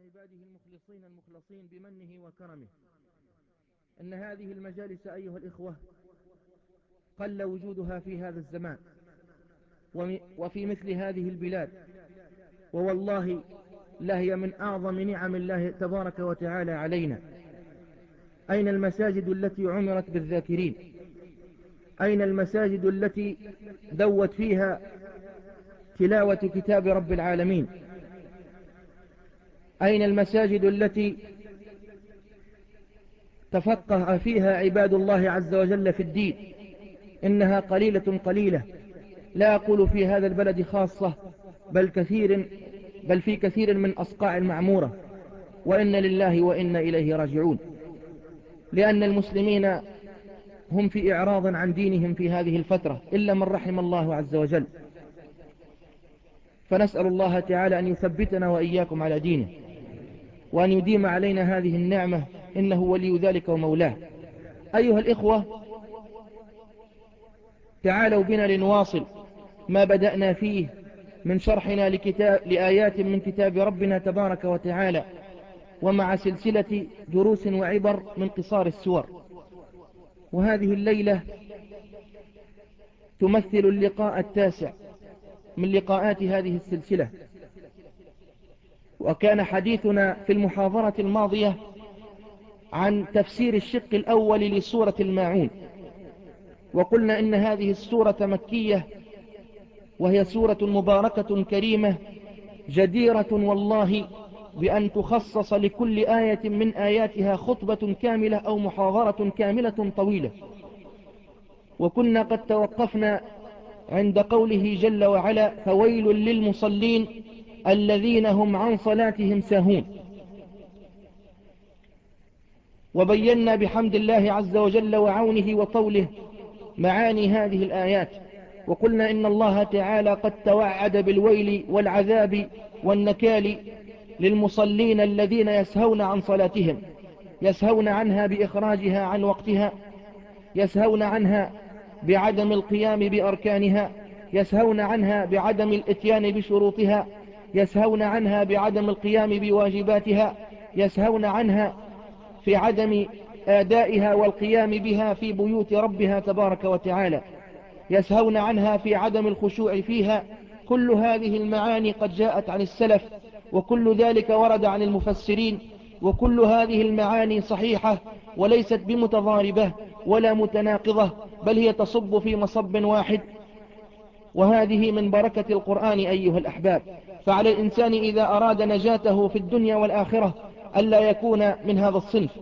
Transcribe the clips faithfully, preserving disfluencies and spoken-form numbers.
عباده المخلصين المخلصين بمنه وكرمه. إن هذه المجالس أيها الإخوة قل وجودها في هذا الزمان وفي مثل هذه البلاد، ووالله لهي من أعظم نعم الله تبارك وتعالى علينا. أين المساجد التي عمرت بالذاكرين؟ أين المساجد التي دوت فيها تلاوة كتاب رب العالمين؟ أين المساجد التي تفقه فيها عباد الله عز وجل في الدين؟ إنها قليلة قليلة، لا أقول في هذا البلد خاصة، بل كثير بل في كثير من أصقاع المعمورة، وإن لله وإن إليه راجعون. لأن المسلمين هم في إعراض عن دينهم في هذه الفترة إلا من رحم الله عز وجل، فنسأل الله تعالى أن يثبتنا وإياكم على دينه، وأن يديم علينا هذه النعمة، إنه ولي ذلك ومولاه. أيها الإخوة، تعالوا بنا لنواصل ما بدأنا فيه من شرحنا لكتاب لآيات من كتاب ربنا تبارك وتعالى، ومع سلسلة دروس وعبر من قصار السور. وهذه الليلة تمثل اللقاء التاسع من لقاءات هذه السلسلة. وكان حديثنا في المحاضرة الماضية عن تفسير الشق الأول لسورة الماعون، وقلنا إن هذه السورة مكية، وهي سورة مباركة كريمة جديرة والله بأن تخصص لكل آية من آياتها خطبة كاملة أو محاضرة كاملة طويلة. وكنا قد توقفنا عند قوله جل وعلا: فويل للمصلين الذين هم عن صلاتهم ساهون. وبينا بحمد الله عز وجل وعونه وطوله معاني هذه الآيات، وقلنا إن الله تعالى قد توعد بالويل والعذاب والنكال للمصلين الذين يسهون عن صلاتهم، يسهون عنها بإخراجها عن وقتها، يسهون عنها بعدم القيام بأركانها، يسهون عنها بعدم الاتيان بشروطها، يسهون عنها بعدم القيام بواجباتها، يسهون عنها في عدم آدائها والقيام بها في بيوت ربها تبارك وتعالى، يسهون عنها في عدم الخشوع فيها. كل هذه المعاني قد جاءت عن السلف، وكل ذلك ورد عن المفسرين، وكل هذه المعاني صحيحة وليست بمتضاربة ولا متناقضة، بل هي تصب في مصب واحد. وهذه من بركة القرآن أيها الأحباب. فعلى الإنسان إذا أراد نجاته في الدنيا والآخرة ألا يكون من هذا الصنف،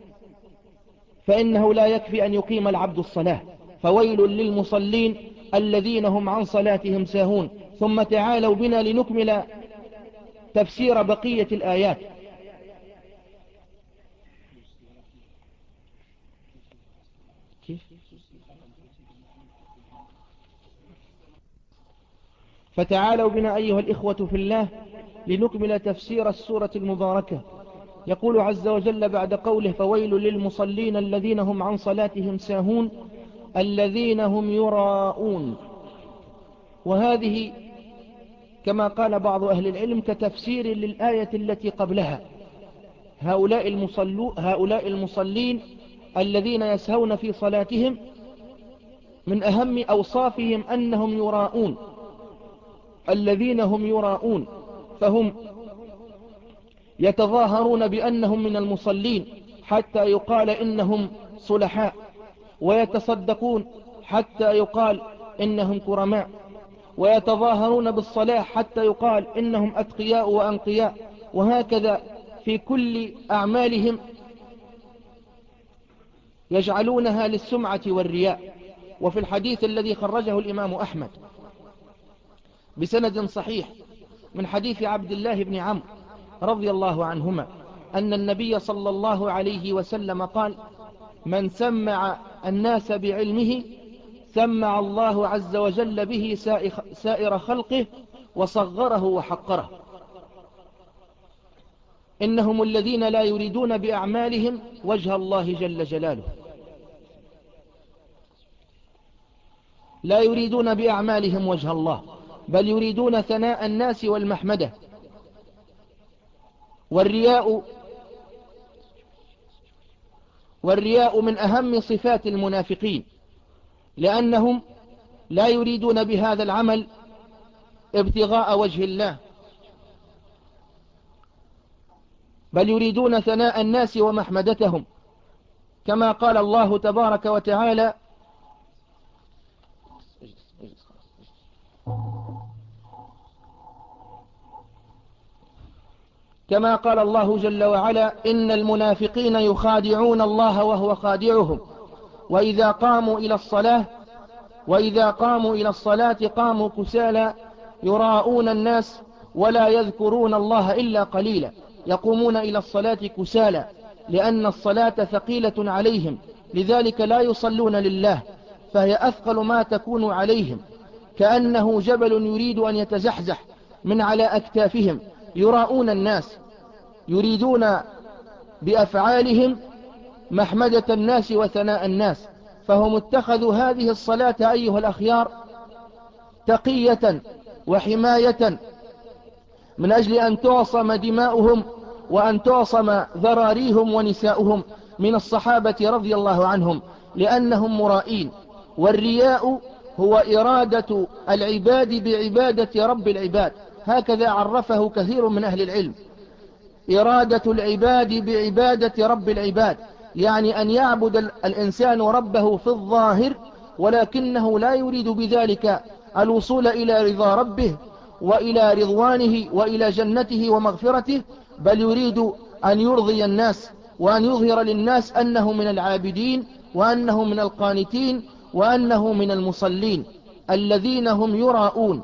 فإنه لا يكفي أن يقيم العبد الصلاة. فويل للمصلين الذين هم عن صلاتهم ساهون. ثم تعالوا بنا لنكمل تفسير بقية الآيات. كيف؟ فتعالوا بنا أيها الإخوة في الله لنكمل تفسير السورة المباركة. يقول عز وجل بعد قوله: فويل للمصلين الذين هم عن صلاتهم ساهون الذين هم يراءون. وهذه كما قال بعض أهل العلم كتفسير للآية التي قبلها: هؤلاء, المصلو هؤلاء المصلين الذين يسهون في صلاتهم من أهم أوصافهم أنهم يراءون، الذين هم يراءون، فهم يتظاهرون بأنهم من المصلين حتى يقال إنهم صلحاء، ويتصدقون حتى يقال إنهم كرماء، ويتظاهرون بالصلاح حتى يقال إنهم أتقياء وأنقياء، وهكذا في كل أعمالهم يجعلونها للسمعة والرياء. وفي الحديث الذي خرجه الإمام أحمد بسند صحيح من حديث عبد الله بن عمرو رضي الله عنهما أن النبي صلى الله عليه وسلم قال: من سمع الناس بعلمه سمع الله عز وجل به سائر خلقه وصغره وحقره. إنهم الذين لا يريدون بأعمالهم وجه الله جل جلاله، لا يريدون بأعمالهم وجه الله، بل يريدون ثناء الناس والمحمدة. والرياء والرياء من أهم صفات المنافقين، لأنهم لا يريدون بهذا العمل ابتغاء وجه الله، بل يريدون ثناء الناس ومحمدتهم، كما قال الله تبارك وتعالى: كما قال الله جل وعلا: إن المنافقين يخادعون الله وهو خادعهم وإذا قاموا إلى الصلاة وإذا قاموا إلى الصلاة قاموا كسالى يراءون الناس ولا يذكرون الله إلا قليلا. يقومون إلى الصلاة كسالى لأن الصلاة ثقيلة عليهم، لذلك لا يصلون لله، فهي أثقل ما تكون عليهم، كأنه جبل يريد أن يتزحزح من على أكتافهم. يراءون الناس، يريدون بأفعالهم محمدة الناس وثناء الناس، فهم اتخذوا هذه الصلاة أيها الأخيار تقية وحماية من أجل أن تعصم دماؤهم وأن تعصم ذراريهم ونساؤهم من الصحابة رضي الله عنهم، لأنهم مرائين. والرياء هو إرادة العباد بعبادة رب العباد، هكذا عرفه كثير من أهل العلم: إرادة العباد بعبادة رب العباد، يعني أن يعبد الإنسان ربه في الظاهر، ولكنه لا يريد بذلك الوصول إلى رضا ربه وإلى رضوانه وإلى جنته ومغفرته، بل يريد أن يرضي الناس وأن يظهر للناس أنه من العابدين وأنه من القانتين وأنه من المصلين الذين هم يراءون.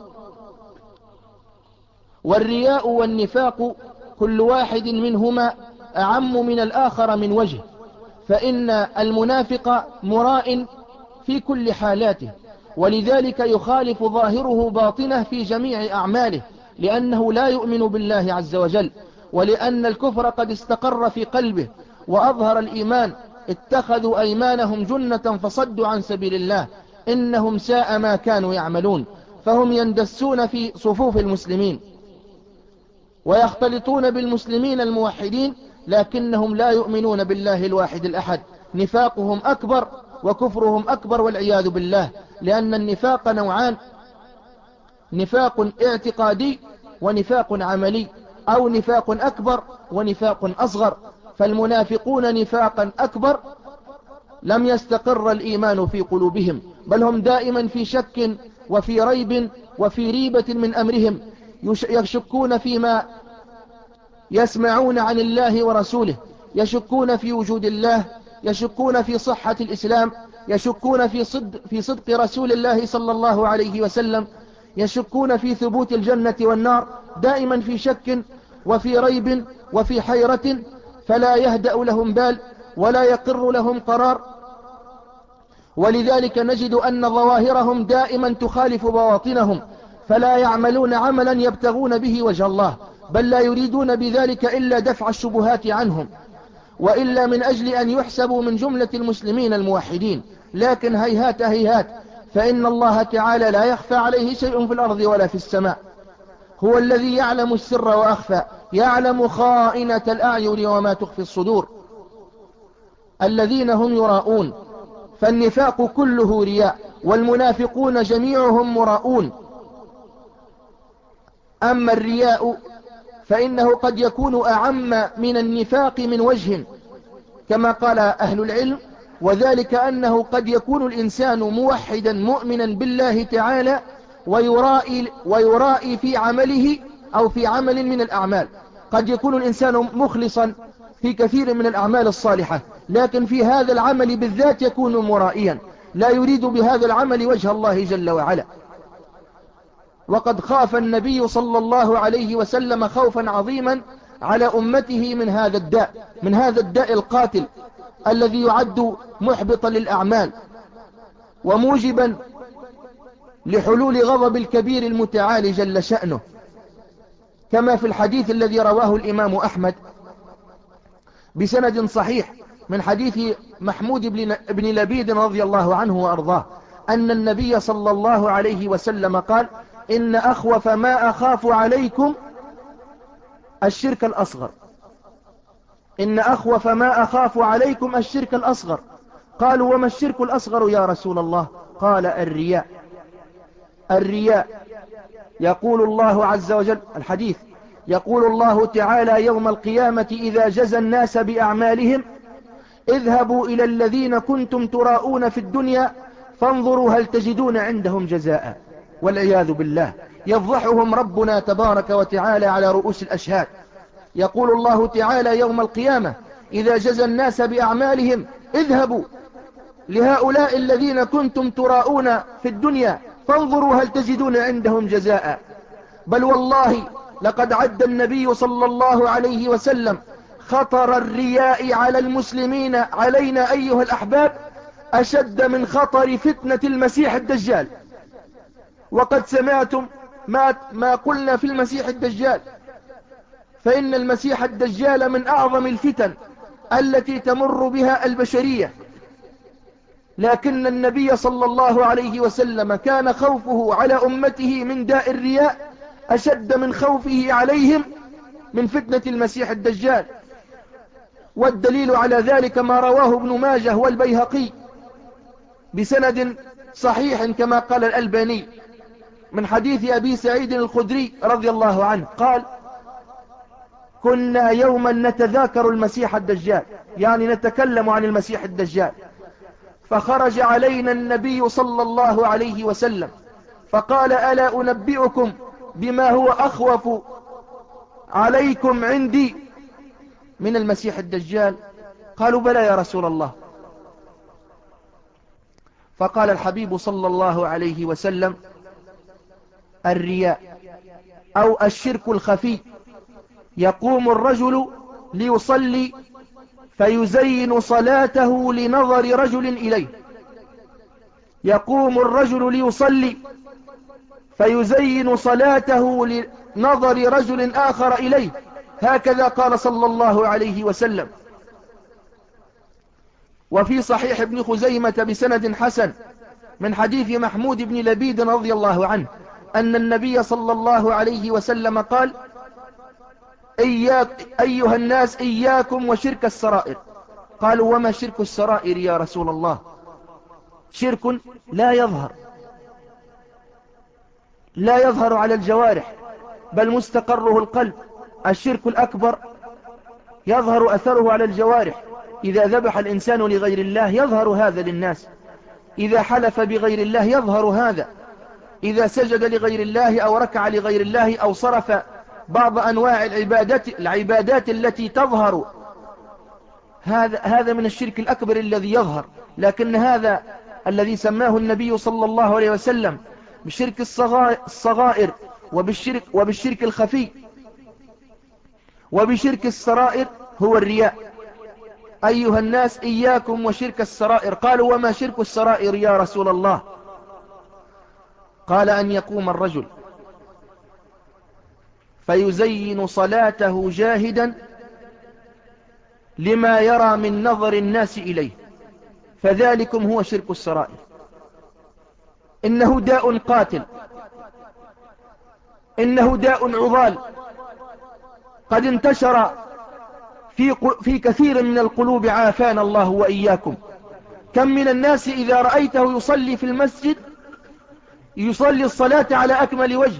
والرياء والنفاق كل واحد منهما أعم من الآخر من وجه، فإن المنافق مراء في كل حالاته، ولذلك يخالف ظاهره باطنه في جميع أعماله، لأنه لا يؤمن بالله عز وجل، ولأن الكفر قد استقر في قلبه وأظهر الإيمان. اتخذوا أيمانهم جنة فصدوا عن سبيل الله، إنهم ساء ما كانوا يعملون. فهم يندسون في صفوف المسلمين ويختلطون بالمسلمين الموحدين، لكنهم لا يؤمنون بالله الواحد الأحد. نفاقهم أكبر وكفرهم أكبر والعياذ بالله، لأن النفاق نوعان: نفاق اعتقادي ونفاق عملي، أو نفاق أكبر ونفاق أصغر. فالمنافقون نفاقا أكبر لم يستقر الإيمان في قلوبهم، بل هم دائما في شك وفي ريب وفي ريبة من أمرهم، يشكون فيما يسمعون عن الله ورسوله، يشكون في وجود الله، يشكون في صحة الإسلام، يشكون في صدق, في صدق رسول الله صلى الله عليه وسلم، يشكون في ثبوت الجنة والنار، دائما في شك وفي ريب وفي حيرة، فلا يهدأ لهم بال ولا يقر لهم قرار. ولذلك نجد أن ظواهرهم دائما تخالف بواطنهم، فلا يعملون عملا يبتغون به وجه الله، بل لا يريدون بذلك إلا دفع الشبهات عنهم، وإلا من أجل أن يحسبوا من جملة المسلمين الموحدين. لكن هيهات هيهات، فإن الله تعالى لا يخفى عليه شيء في الأرض ولا في السماء، هو الذي يعلم السر وأخفى، يعلم خائنة الأعين وما تخفي الصدور. الذين هم يراءون، فالنفاق كله رياء، والمنافقون جميعهم مراءون. أما الرياء فإنه قد يكون أعم من النفاق من وجه، كما قال أهل العلم، وذلك أنه قد يكون الإنسان موحدا مؤمنا بالله تعالى ويرائي, ويرائي في عمله أو في عمل من الأعمال. قد يكون الإنسان مخلصا في كثير من الأعمال الصالحة، لكن في هذا العمل بالذات يكون مرائيا، لا يريد بهذا العمل وجه الله جل وعلا. وقد خاف النبي صلى الله عليه وسلم خوفا عظيما على أمته من هذا الداء، من هذا الداء القاتل الذي يعد محبطا للأعمال وموجبا لحلول غضب الكبير المتعالي جل شأنه، كما في الحديث الذي رواه الإمام أحمد بسند صحيح من حديث محمود بن لبيد رضي الله عنه وأرضاه، أن النبي صلى الله عليه وسلم قال: إن أخوف ما أخاف عليكم الشرك الأصغر. إن أخوف ما أخاف عليكم الشرك الأصغر. قالوا وما الشرك الأصغر يا رسول الله؟ قال الرياء. الرياء. يقول الله عز وجل الحديث، يقول الله تعالى يوم القيامة إذا جزى الناس بأعمالهم اذهبوا إلى الذين كنتم تراءون في الدنيا فانظروا هل تجدون عندهم جزاء. والعياذ بالله، يفضحهم ربنا تبارك وتعالى على رؤوس الأشهاد. يقول الله تعالى يوم القيامة إذا جزى الناس بأعمالهم اذهبوا لهؤلاء الذين كنتم تراءون في الدنيا فانظروا هل تجدون عندهم جزاء. بل والله لقد عد النبي صلى الله عليه وسلم خطر الرياء على المسلمين علينا أيها الأحباب أشد من خطر فتنة المسيح الدجال. وقد سمعتم ما, ما قلنا في المسيح الدجال، فإن المسيح الدجال من أعظم الفتن التي تمر بها البشرية، لكن النبي صلى الله عليه وسلم كان خوفه على أمته من داء الرياء أشد من خوفه عليهم من فتنة المسيح الدجال. والدليل على ذلك ما رواه ابن ماجه والبيهقي بسند صحيح كما قال الألباني من حديث أبي سعيد الخدري رضي الله عنه قال كنا يوما نتذاكر المسيح الدجال، يعني نتكلم عن المسيح الدجال، فخرج علينا النبي صلى الله عليه وسلم فقال ألا أنبئكم بما هو أخوف عليكم عندي من المسيح الدجال؟ قالوا بلى يا رسول الله. فقال الحبيب صلى الله عليه وسلم الرياء أو الشرك الخفي. يقوم الرجل ليصلي فيزين صلاته لنظر رجل إليه. يقوم الرجل ليصلي فيزين صلاته لنظر رجل آخر إليه، هكذا قال صلى الله عليه وسلم. وفي صحيح ابن خزيمة بسند حسن من حديث محمود بن لبيد رضي الله عنه أن النبي صلى الله عليه وسلم قال إياك أيها الناس إياكم وشرك السرائر. قالوا وما شرك السرائر يا رسول الله؟ شرك لا يظهر لا يظهر على الجوارح بل مستقره القلب. الشرك الأكبر يظهر أثره على الجوارح، إذا ذبح الإنسان لغير الله يظهر هذا للناس، إذا حلف بغير الله يظهر هذا، إذا سجد لغير الله أو ركع لغير الله أو صرف بعض أنواع العبادات, العبادات التي تظهر، هذا, هذا من الشرك الأكبر الذي يظهر. لكن هذا الذي سماه النبي صلى الله عليه وسلم بالشرك الصغائر وبالشرك, وبالشرك الخفي وبشرك السرائر هو الرياء. أيها الناس إياكم وشرك السرائر. قالوا وما شرك السرائر يا رسول الله؟ قال أن يقوم الرجل فيزين صلاته جاهدا لما يرى من نظر الناس إليه، فذلكم هو شرك السرائر. إنه داء قاتل، إنه داء عضال قد انتشر في, في كثير من القلوب، عافانا الله وإياكم. كم من الناس إذا رأيته يصلي في المسجد يصلي الصلاة على أكمل وجه،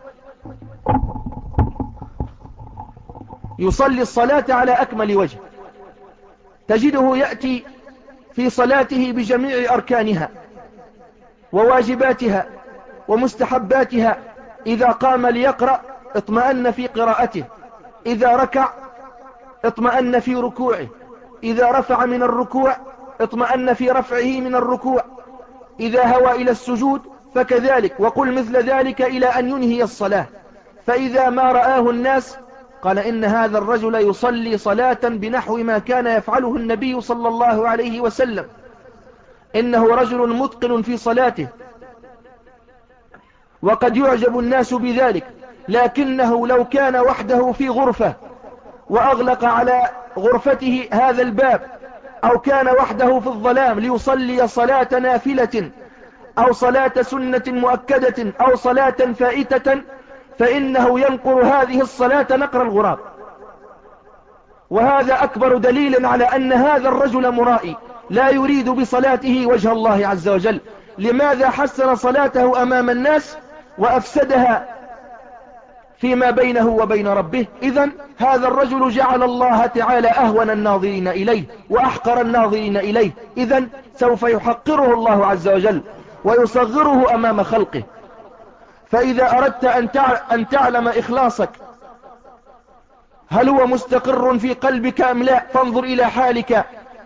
يصلي الصلاة على أكمل وجه، تجده يأتي في صلاته بجميع أركانها وواجباتها ومستحباتها. إذا قام ليقرأ اطمأن في قراءته، إذا ركع اطمأن في ركوعه، إذا رفع من الركوع اطمأن في رفعه من الركوع، إذا هوى إلى السجود فكذلك، وقل مثل ذلك إلى أن ينهي الصلاة. فإذا ما رآه الناس قال إن هذا الرجل يصلي صلاة بنحو ما كان يفعله النبي صلى الله عليه وسلم، إنه رجل متقن في صلاته. وقد يعجب الناس بذلك، لكنه لو كان وحده في غرفة وأغلق على غرفته هذا الباب، أو كان وحده في الظلام ليصلي صلاة نافلة أو صلاة سنة مؤكدة أو صلاة فائتة، فإنه ينقر هذه الصلاة نقر الغراب. وهذا أكبر دليل على أن هذا الرجل مرائي لا يريد بصلاته وجه الله عز وجل. لماذا حسن صلاته أمام الناس وأفسدها فيما بينه وبين ربه؟ إذن هذا الرجل جعل الله تعالى أهون الناظرين إليه وأحقر الناظرين إليه، إذن سوف يحقره الله عز وجل ويصغره أمام خلقه. فإذا أردت أن تعلم إخلاصك هل هو مستقر في قلبك أم لا، فانظر إلى حالك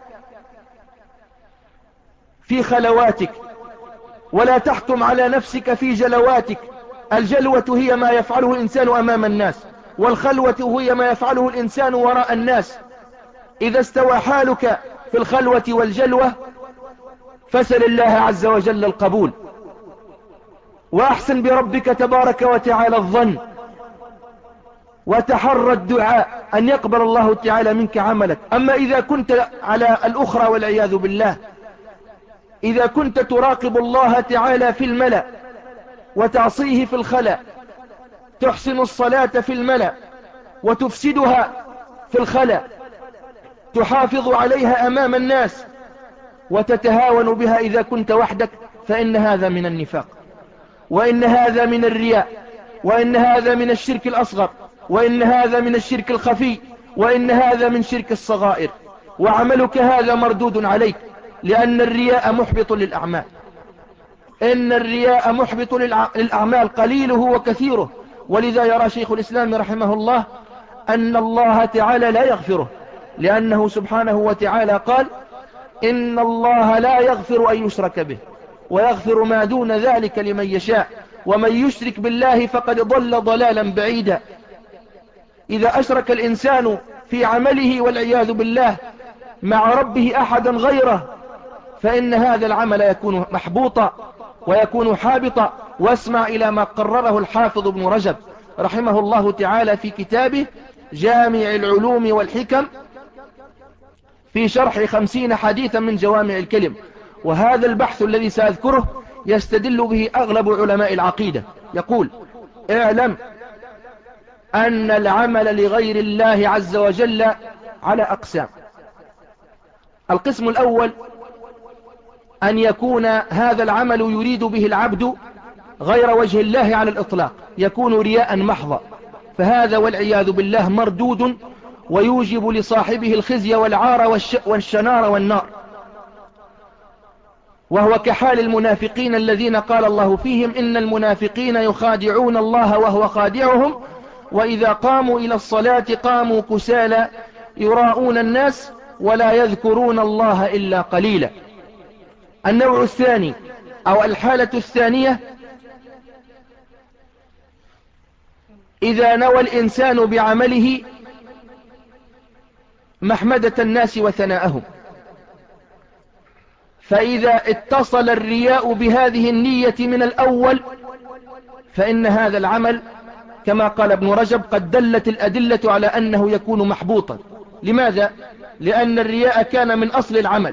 في خلواتك، ولا تحكم على نفسك في جلواتك. الجلوة هي ما يفعله الإنسان أمام الناس، والخلوة هي ما يفعله الإنسان وراء الناس. إذا استوى حالك في الخلوة والجلوة فسل الله عز وجل القبول، وأحسن بربك تبارك وتعالى الظن، وتحرى الدعاء أن يقبل الله تعالى منك عملك. أما إذا كنت على الأخرى والعياذ بالله، إذا كنت تراقب الله تعالى في الملأ وتعصيه في الخلأ، تحسن الصلاة في الملأ وتفسدها في الخلأ، تحافظ عليها أمام الناس وتتهاون بها إذا كنت وحدك، فإن هذا من النفاق، وإن هذا من الرياء، وإن هذا من الشرك الأصغر، وإن هذا من الشرك الخفي، وإن هذا من شرك الصغائر. وعملك هذا مردود عليك، لأن الرياء محبط للأعمال. إن الرياء محبط للأعمال قليله وكثيره. ولذا يرى شيخ الإسلام رحمه الله أن الله تعالى لا يغفره، لأنه سبحانه وتعالى قال: إن الله لا يغفر أن يشرك به ويغفر ما دون ذلك لمن يشاء، ومن يشرك بالله فقد ضل ضلالا بعيدا. إذا أشرك الإنسان في عمله والعياذ بالله مع ربه أحدا غيره، فإن هذا العمل يكون محبوطا ويكون حابطا. واسمع إلى ما قرره الحافظ ابن رجب رحمه الله تعالى في كتابه جامع العلوم والحكم في شرح خمسين حديثا من جوامع الكلم. وهذا البحث الذي سأذكره يستدل به أغلب علماء العقيدة. يقول: اعلم أن العمل لغير الله عز وجل على أقسام. القسم الأول أن يكون هذا العمل يريد به العبد غير وجه الله على الإطلاق، يكون رياء محضا، فهذا والعياذ بالله مردود ويوجب لصاحبه الخزي والعار والشنار والنار. وهو كحال المنافقين الذين قال الله فيهم: إن المنافقين يخادعون الله وهو خادعهم وإذا قاموا إلى الصلاة قاموا كسالى يراءون الناس ولا يذكرون الله إلا قليلا. النوع الثاني أو الحالة الثانية: إذا نوى الإنسان بعمله محمدة الناس وثناءهم، فإذا اتصل الرياء بهذه النية من الأول فإن هذا العمل كما قال ابن رجب قد دلت الأدلة على أنه يكون محبوطا. لماذا؟ لأن الرياء كان من أصل العمل.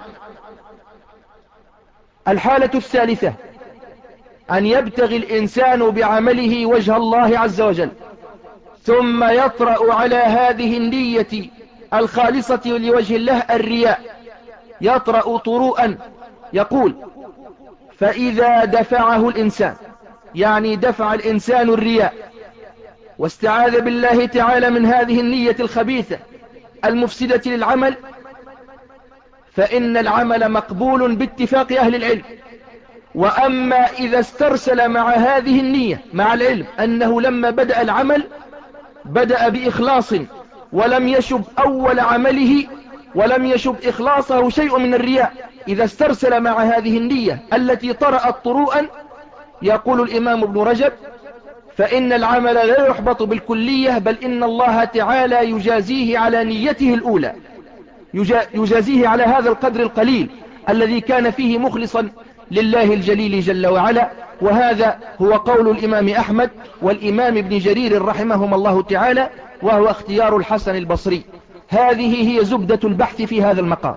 الحالة الثالثة أن يبتغي الإنسان بعمله وجه الله عز وجل، ثم يطرأ على هذه النية الخالصة لوجه الله الرياء، يطرأ طروءا. يقول: فإذا دفعه الإنسان، يعني دفع الإنسان الرياء واستعاذ بالله تعالى من هذه النية الخبيثة المفسدة للعمل، فإن العمل مقبول باتفاق أهل العلم. وأما إذا استرسل مع هذه النية مع العلم أنه لما بدأ العمل بدأ بإخلاص ولم يشب أول عمله ولم يشب إخلاصه شيء من الرياء، إذا استرسل مع هذه النية التي طرأت طروءا، يقول الإمام ابن رجب: فإن العمل لا يحبط بالكلية، بل إن الله تعالى يجازيه على نيته الأولى، يجازيه على هذا القدر القليل الذي كان فيه مخلصا لله الجليل جل وعلا. وهذا هو قول الإمام أحمد والإمام ابن جرير رحمهما الله تعالى، وهو اختيار الحسن البصري. هذه هي زبدة البحث في هذا المقام.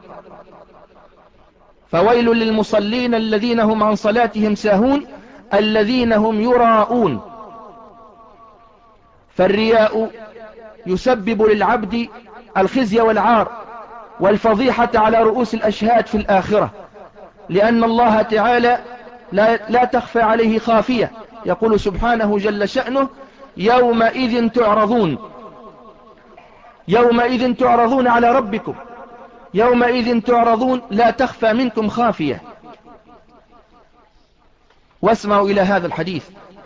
فويل للمصلين الذين هم عن صلاتهم ساهون الذين هم يراءون. فالرياء يسبب للعبد الخزي والعار والفضيحة على رؤوس الأشهاد في الآخرة، لأن الله تعالى لا, لا تخفى عليه خافية. يقول سبحانه جل شأنه: يومئذ تعرضون يومئذ تعرضون على ربكم يومئذ تعرضون لا تخفى منكم خافية. واسمعوا إلى هذا الحديث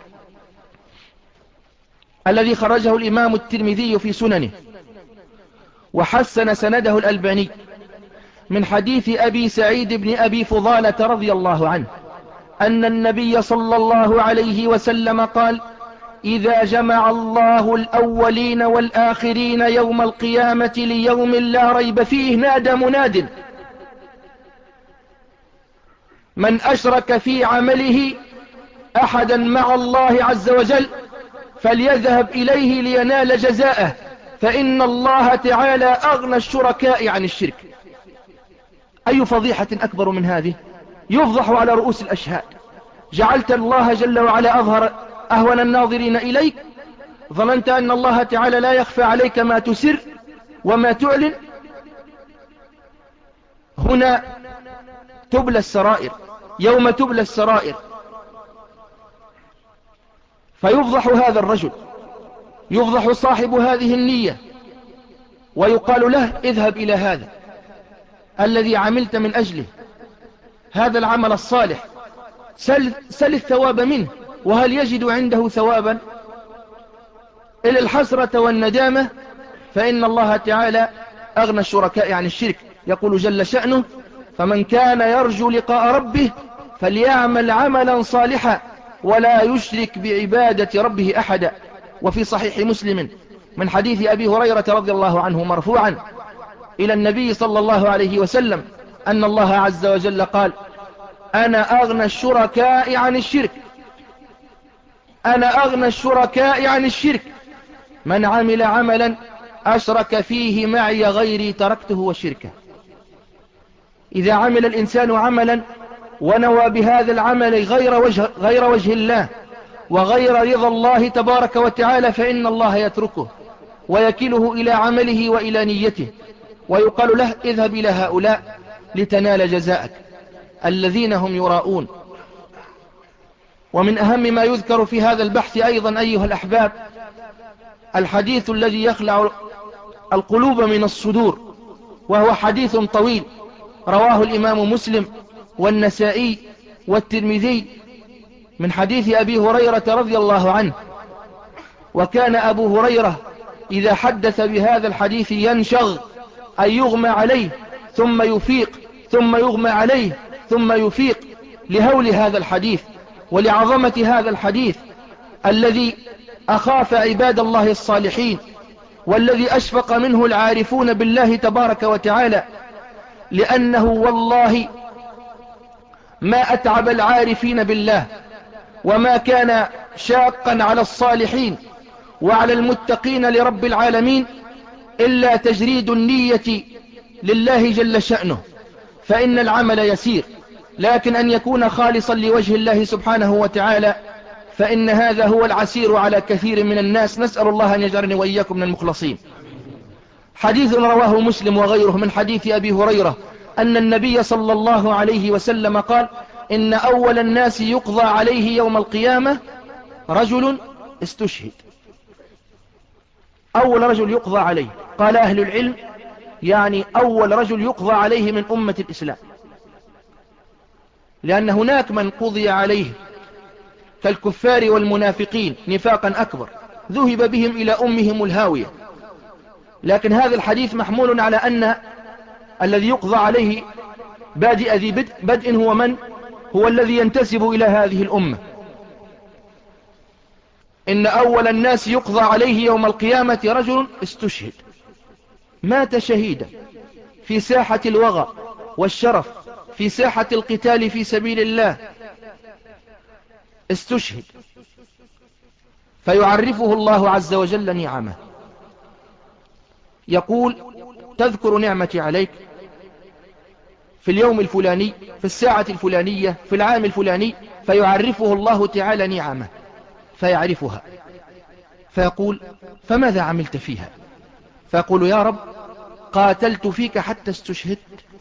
الذي خرجه الإمام الترمذي في سننه وحسن سنده الألباني من حديث أبي سعيد بن أبي فضالة رضي الله عنه أن النبي صلى الله عليه وسلم قال: إذا جمع الله الأولين والآخرين يوم القيامة ليوم لا ريب فيه نادى مناد: من أشرك في عمله أحدا مع الله عز وجل فليذهب إليه لينال جزاءه، فإن الله تعالى أغنى الشركاء عن الشرك. أي فضيحة أكبر من هذه؟ يفضح على رؤوس الأشهاد. جعلت الله جل وعلا أظهر أهون الناظرين إليك؟ ظننت أن الله تعالى لا يخفى عليك ما تسر وما تعلن؟ هنا تبلى السرائر، يوم تبلى السرائر. فيفضح هذا الرجل، يفضح صاحب هذه النية، ويقال له: اذهب إلى هذا الذي عملت من أجله هذا العمل الصالح، سل, سل الثواب منه، وهل يجد عنده ثوابا؟ إلى الحسرة والندامة، فإن الله تعالى أغنى الشركاء عن الشرك. يقول جل شأنه: فمن كان يرجو لقاء ربه فليعمل عملا صالحا ولا يشرك بعبادة ربه أحدا. وفي صحيح مسلم من حديث أبي هريرة رضي الله عنه مرفوعا إلى النبي صلى الله عليه وسلم أن الله عز وجل قال: أنا أغنى الشركاء عن الشرك أنا أغنى الشركاء عن الشرك من عمل عملا أشرك فيه معي غيري تركته وشركه. إذا عمل الإنسان عملا ونوى بهذا العمل غير وجه, غير وجه الله وغير رضا الله تبارك وتعالى، فإن الله يتركه ويكله إلى عمله وإلى نيته، ويقال له: اذهب إلى هؤلاء لتنال جزاءك الذين هم يراؤون. ومن أهم ما يذكر في هذا البحث أيضا أيها الأحباب الحديث الذي يخلع القلوب من الصدور، وهو حديث طويل رواه الإمام مسلم والنسائي والترمذي من حديث أبي هريرة رضي الله عنه. وكان أبو هريرة إذا حدث بهذا الحديث ينشغ، أي يغمى عليه ثم يفيق، ثم يغمى عليه ثم يفيق، لهول هذا الحديث ولعظمة هذا الحديث الذي أخاف عباد الله الصالحين، والذي أشفق منه العارفون بالله تبارك وتعالى، لأنه والله ما أتعب العارفين بالله وما كان شاقا على الصالحين وعلى المتقين لرب العالمين إلا تجريد النية لله جل شأنه. فإن العمل يسير، لكن أن يكون خالصا لوجه الله سبحانه وتعالى فإن هذا هو العسير على كثير من الناس. نسأل الله أن يجعلني وإياكم من المخلصين. حديث رواه مسلم وغيره من حديث أبي هريرة أن النبي صلى الله عليه وسلم قال: إن أول الناس يقضى عليه يوم القيامة رجل استشهد. أول رجل يقضى عليه، قال أهل العلم يعني أول رجل يقضى عليه من أمة الإسلام، لأن هناك من قضي عليه كالكفار والمنافقين نفاقا أكبر ذهب بهم إلى أمهم الهاوية، لكن هذا الحديث محمول على أن الذي يقضى عليه بادئ ذي بدء, بدء هو من؟ هو الذي ينتسب إلى هذه الأمة. إن أول الناس يقضى عليه يوم القيامة رجل استشهد، مات شهيدا في ساحة الوغى والشرف، في ساحة القتال في سبيل الله، استشهد، فيعرفه الله عز وجل نعمه، يقول: تذكر نعمتي عليك في اليوم الفلاني، في الساعة الفلانية، في العام الفلاني، فيعرفه الله تعالى نعمه فيعرفها، فيقول: فماذا عملت فيها؟ فيقول: يا رب قاتلت فيك حتى استشهدت،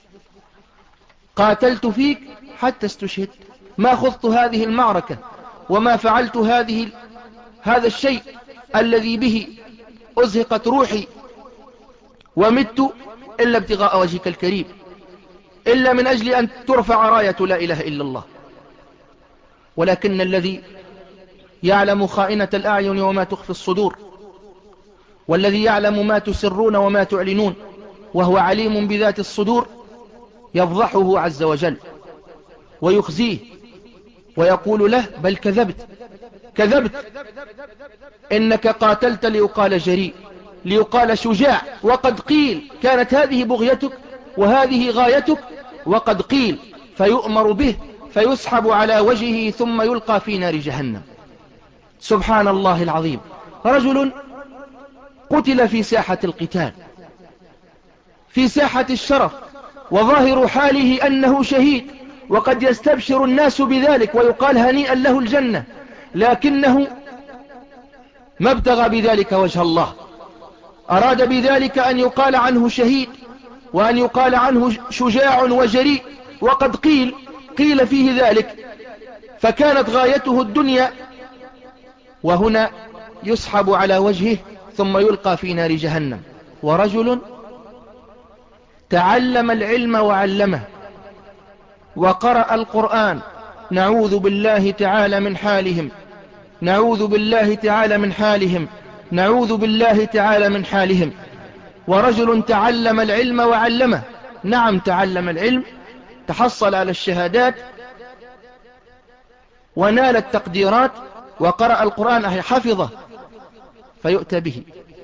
قاتلت فيك حتى استشهدت، ما خضت هذه المعركة وما فعلت هذه هذا الشيء الذي به أزهقت روحي ومت إلا ابتغاء وجهك الكريم، إلا من أجل أن ترفع راية لا إله إلا الله. ولكن الذي يعلم خائنة الأعين وما تخفي الصدور، والذي يعلم ما تسرون وما تعلنون، وهو عليم بذات الصدور، يفضحه عز وجل ويخزيه ويقول له بل كذبت كذبت، إنك قاتلت ليقال جريء، ليقال شجاع، وقد قيل كانت هذه بغيتك وهذه غايتك، وقد قيل، فيؤمر به فيسحب على وجهه ثم يلقى في نار جهنم. سبحان الله العظيم. رجل قتل في ساحة القتال، في ساحة الشرف، وظاهر حاله أنه شهيد، وقد يستبشر الناس بذلك ويقال هنيئا له الجنة، لكنه ما ابتغى بذلك وجه الله، أراد بذلك أن يقال عنه شهيد وأن يقال عنه شجاع وجريء، وقد قيل قيل فيه ذلك، فكانت غايته الدنيا، وهنا يسحب على وجهه ثم يلقى في نار جهنم. ورجل تعلم العلم وعلمه وقرأ القرآن، نعوذ بالله تعالى من حالهم نعوذ بالله تعالى من حالهم نعوذ بالله تعالى من حالهم. ورجل تعلم العلم وعلمه، نعم تعلم العلم، تحصل على الشهادات ونال التقديرات، وقرأ القرآن أي حفظه، فيؤتى به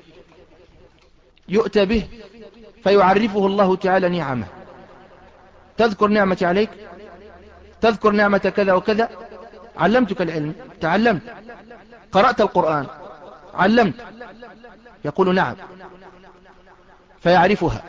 يؤتى به فيعرفه الله تعالى نعمه. تذكر نعمتي عليك، تذكر نعمة كذا وكذا، علمتك العلم، تعلمت، قرأت القرآن، علمت، يقول نعم، فيعرفها،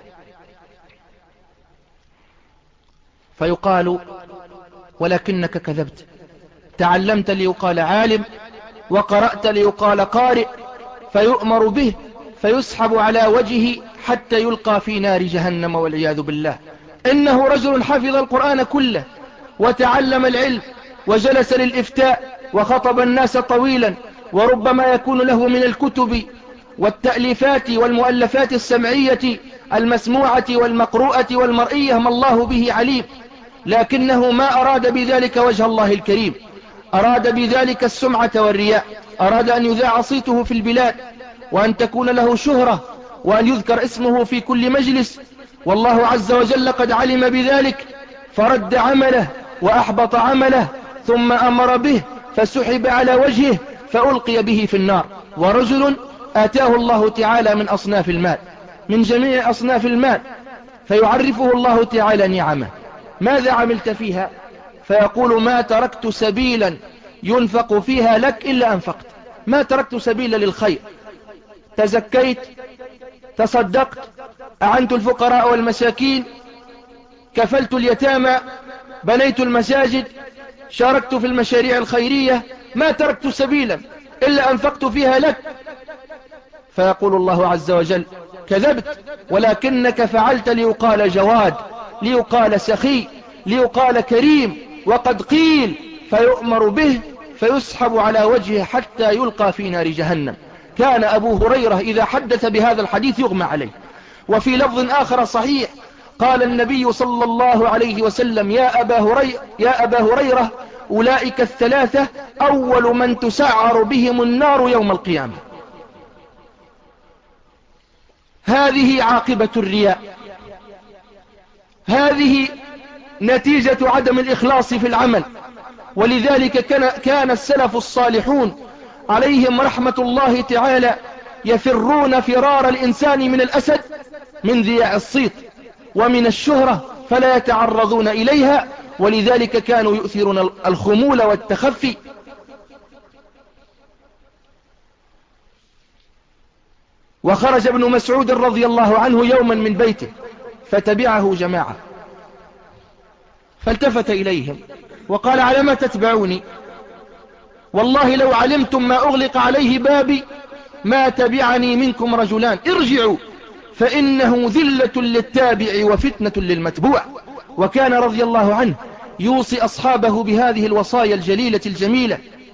فيقال ولكنك كذبت، تعلمت ليقال عالم وقرأت ليقال قارئ، فيؤمر به فيسحب على وجهه حتى يلقى في نار جهنم والعياذ بالله. إنه رجل حفظ القرآن كله وتعلم العلم وجلس للإفتاء وخطب الناس طويلا، وربما يكون له من الكتب والتأليفات والمؤلفات السمعية المسموعة والمقروءة والمرئية ما الله به عليم، لكنه ما أراد بذلك وجه الله الكريم، أراد بذلك السمعة والرياء، أراد أن يذاع صيته في البلاد، وأن تكون له شهرة، وأن يذكر اسمه في كل مجلس، والله عز وجل قد علم بذلك فرد عمله وأحبط عمله، ثم أمر به فسحب على وجهه فألقي به في النار. ورجل آتاه الله تعالى من أصناف المال، من جميع أصناف المال، فيعرفه الله تعالى نعمه، ماذا عملت فيها؟ فيقول ما تركت سبيلا ينفق فيها لك إلا أنفقت، ما تركت سبيلا للخير، تزكيت، تصدقت، أعنت الفقراء والمساكين، كفلت اليتامى، بنيت المساجد، شاركت في المشاريع الخيرية، ما تركت سبيلا إلا أنفقت فيها لك. فيقول الله عز وجل كذبت، ولكنك فعلت ليقال جواد، ليقال سخي، ليقال كريم، وقد قيل، فيؤمر به فيسحب على وجهه حتى يلقى في نار جهنم. كان أبو هريرة إذا حدث بهذا الحديث يغمى عليه. وفي لفظ آخر صحيح قال النبي صلى الله عليه وسلم يا أبا هريرة, يا أبا هريرة أولئك الثلاثة أول من تسعر بهم النار يوم القيامة. هذه عاقبة الرياء، هذه نتيجة عدم الإخلاص في العمل. ولذلك كان, كان السلف الصالحون عليهم رحمة الله تعالى يفرون فرار الإنسان من الأسد من ذياع الصيت ومن الشهرة فلا يتعرضون إليها، ولذلك كانوا يؤثرون الخمول والتخفي. وخرج ابن مسعود رضي الله عنه يوما من بيته فتبعه جماعة، فالتفت إليهم وقال على ما تتبعوني؟ والله لو علمتم ما أغلق عليه بابي ما تبعني منكم رجلان، ارجعوا فإنه ذلة للتابع وفتنة للمتبوع. وكان رضي الله عنه يوصي أصحابه بهذه الوصايا الجليلة الجميلة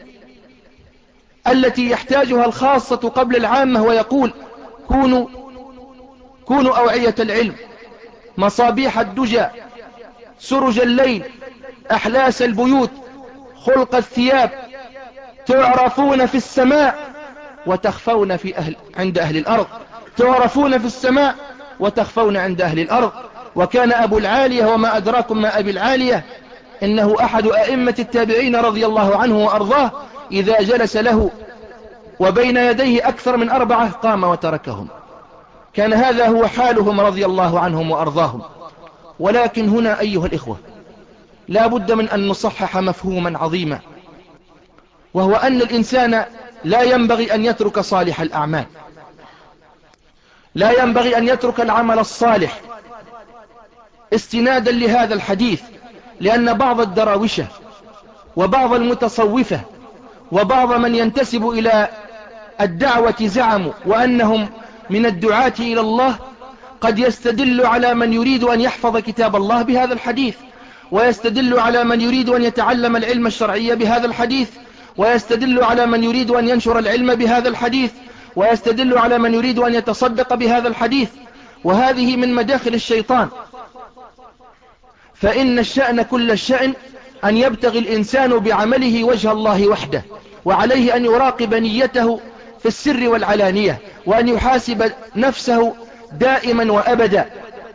التي يحتاجها الخاصة قبل العامة، ويقول: كونوا كونوا أوعية العلم، مصابيح الدجى، سرج الليل، أحلاس البيوت، خلق الثياب، تعرفون في السماء وتخفون في أهل عند أهل الأرض، تعرفون في السماء وتخفون عند أهل الأرض. وكان أبو العالية، وما أدراكم ما أبي العالية، إنه أحد أئمة التابعين رضي الله عنه وأرضاه، إذا جلس له وبين يديه أكثر من أربعة قام وتركهم. كان هذا هو حالهم رضي الله عنهم وأرضاهم. ولكن هنا أيها الإخوة لا بد من أن نصحح مفهوما عظيما، وهو أن الإنسان لا ينبغي أن يترك صالح الأعمال، لا ينبغي أن يترك العمل الصالح استنادا لهذا الحديث، لأن بعض الدراوشة وبعض المتصوفة وبعض من ينتسب إلى الدعوة زعموا وأنهم من الدعاة إلى الله قد يستدل على من يريد أن يحفظ كتاب الله بهذا الحديث، ويستدل على من يريد أن يتعلم العلم الشرعي بهذا الحديث، ويستدل على من يريد أن ينشر العلم بهذا الحديث، ويستدل على من يريد أن يتصدق بهذا الحديث. وهذه من مداخل الشيطان. فإن الشأن كل الشأن أن يبتغي الإنسان بعمله وجه الله وحده، وعليه أن يراقب نيته في السر والعلانية، وأن يحاسب نفسه دائما وأبدا،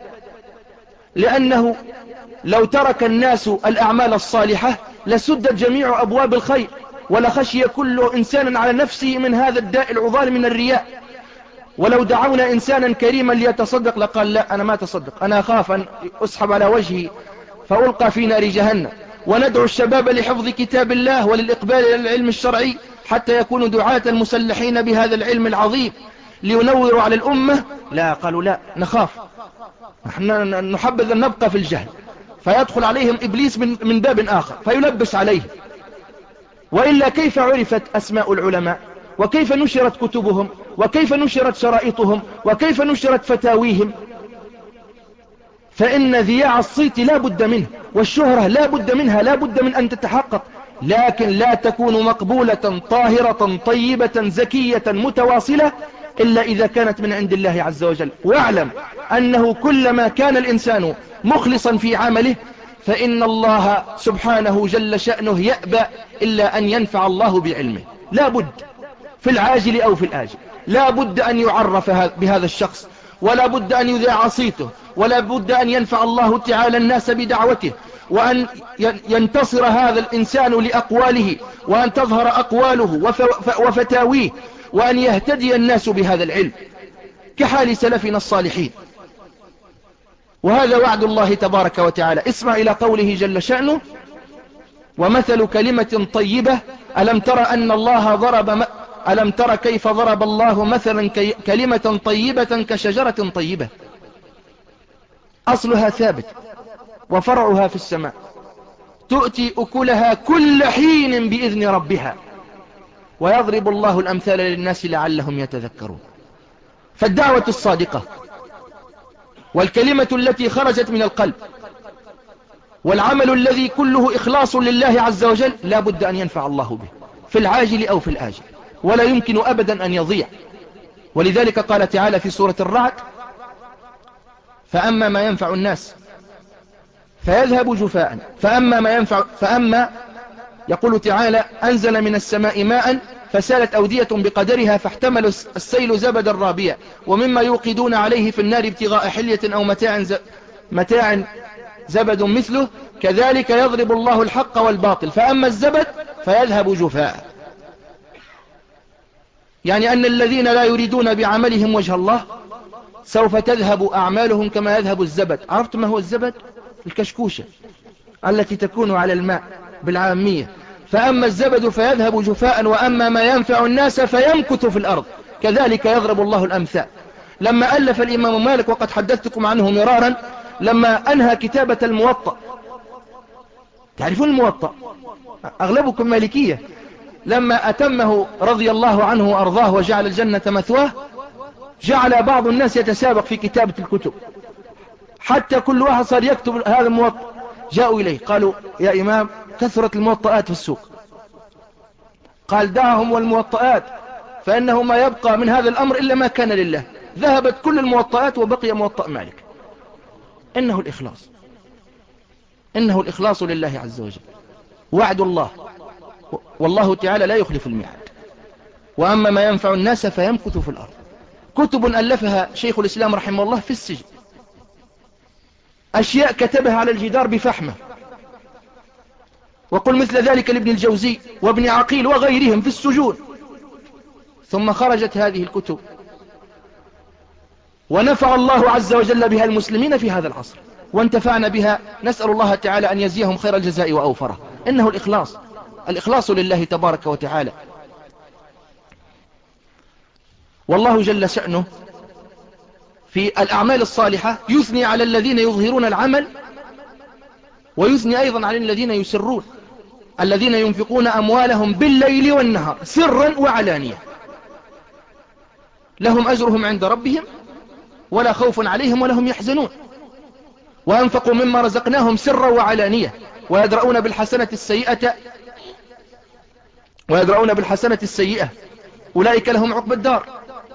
لأنه لو ترك الناس الأعمال الصالحة لسدت جميع أبواب الخير، ولخشي كل إنسان على نفسه من هذا الداء العضال من الرياء. ولو دعونا إنسانا كريما ليتصدق لقال: لا، أنا ما تصدق، أنا أخاف أن أسحب على وجهي فألقى في نار جهنم. وندعو الشباب لحفظ كتاب الله وللإقبال إلى العلم الشرعي حتى يكونوا دعاة مسلحين بهذا العلم العظيم لينوروا على الأمة. لا، قالوا: لا، نخاف، نحن نحبذ أن نبقى في الجهل، فيدخل عليهم إبليس من, من باب آخر فيلبس عليه. وإلا كيف عرفت أسماء العلماء؟ وكيف نشرت كتبهم؟ وكيف نشرت شرائطهم؟ وكيف نشرت فتاويهم؟ فإن ذياع الصيت لا بد منه، والشهرة لا بد منها، لا بد من أن تتحقق، لكن لا تكون مقبولة طاهرة طيبة زكية متواصلة إلا إذا كانت من عند الله عز وجل. واعلم أنه كلما كان الإنسان مخلصا في عمله فإن الله سبحانه جل شأنه يأبى إلا أن ينفع الله بعلمه. لا بد في العاجل أو في الآجل، لا بد أن يعرف بهذا الشخص، ولا بد أن يذاع صيته، ولا بد أن ينفع الله تعالى الناس بدعوته، وأن ينتصر هذا الإنسان لأقواله، وأن تظهر أقواله وفتاويه، وأن يهتدي الناس بهذا العلم كحال سلفنا الصالحين. وهذا وعد الله تبارك وتعالى. اسمع إلى قوله جل شأنه: ومثل كلمة طيبة ألم تر أن الله ضرب م... ألم تر كيف ضرب الله مثلا كي... كلمة طيبة كشجرة طيبة أصلها ثابت وفرعها في السماء تؤتي أكلها كل حين بإذن ربها ويضرب الله الأمثال للناس لعلهم يتذكرون. فالدعوة الصادقة والكلمة التي خرجت من القلب والعمل الذي كله إخلاص لله عز وجل لا بد أن ينفع الله به في العاجل أو في الآجل، ولا يمكن أبدا أن يضيع. ولذلك قال تعالى في سورة الرعد: فأما ما ينفع الناس فيذهب جفاء فأما ما ينفع فأما يقول تعالى: أنزل من السماء ماء فسالت أودية بقدرها فاحتمل السيل زبدا رابيا ومما يوقدون عليه في النار ابتغاء حلية أو متاع, ز... متاع زبد مثله كذلك يضرب الله الحق والباطل فأما الزبد فيذهب جفاء. يعني أن الذين لا يريدون بعملهم وجه الله سوف تذهب أعمالهم كما يذهب الزبد. عرفت ما هو الزبد؟ الكشكوشة التي تكون على الماء بالعامية. فأما الزبد فيذهب جفاء وأما ما ينفع الناس فيمكث في الأرض كذلك يضرب الله الأمثال. لما ألف الإمام مالك وقد حدثتكم عنه مرارا لما أنهى كتابة الموطأ، تعرفون الموطأ أغلبكم مالكية، لما أتمه رضي الله عنه وأرضاه وجعل الجنة مثواه جعل بعض الناس يتسابق في كتابة الكتب، حتى كل واحد صار يكتب هذا الموطأ. جاءوا إليه قالوا يا إمام كثرت الموطئات في السوق. قال دعهم والموطئات، فإنه ما يبقى من هذا الأمر إلا ما كان لله. ذهبت كل الموطئات وبقي موطأ مالك. إنه الإخلاص، إنه الإخلاص لله عز وجل. وعد الله، والله تعالى لا يخلف الميعاد. وأما ما ينفع الناس فيمكث في الأرض. كتب ألفها شيخ الإسلام رحمه الله في السجن، أشياء كتبها على الجدار بفحمة. وقل مثل ذلك لابن الجوزي وابن عقيل وغيرهم في السجون. ثم خرجت هذه الكتب ونفع الله عز وجل بها المسلمين في هذا العصر، وانتفعنا بها. نسأل الله تعالى أن يجزيهم خير الجزاء وأوفره. إنه الإخلاص، الإخلاص لله تبارك وتعالى. والله جل شأنه في الأعمال الصالحة يثني على الذين يظهرون العمل، ويثني أيضا على الذين يسرون، الذين ينفقون أموالهم بالليل والنهار سرا وعلانية، لهم أجرهم عند ربهم ولا خوف عليهم ولا هم يحزنون. وأنفقوا مما رزقناهم سرا وعلانية ويدرؤون بالحسنة السيئة ويدرؤون بالحسنة السيئة أولئك لهم عقبى الدار.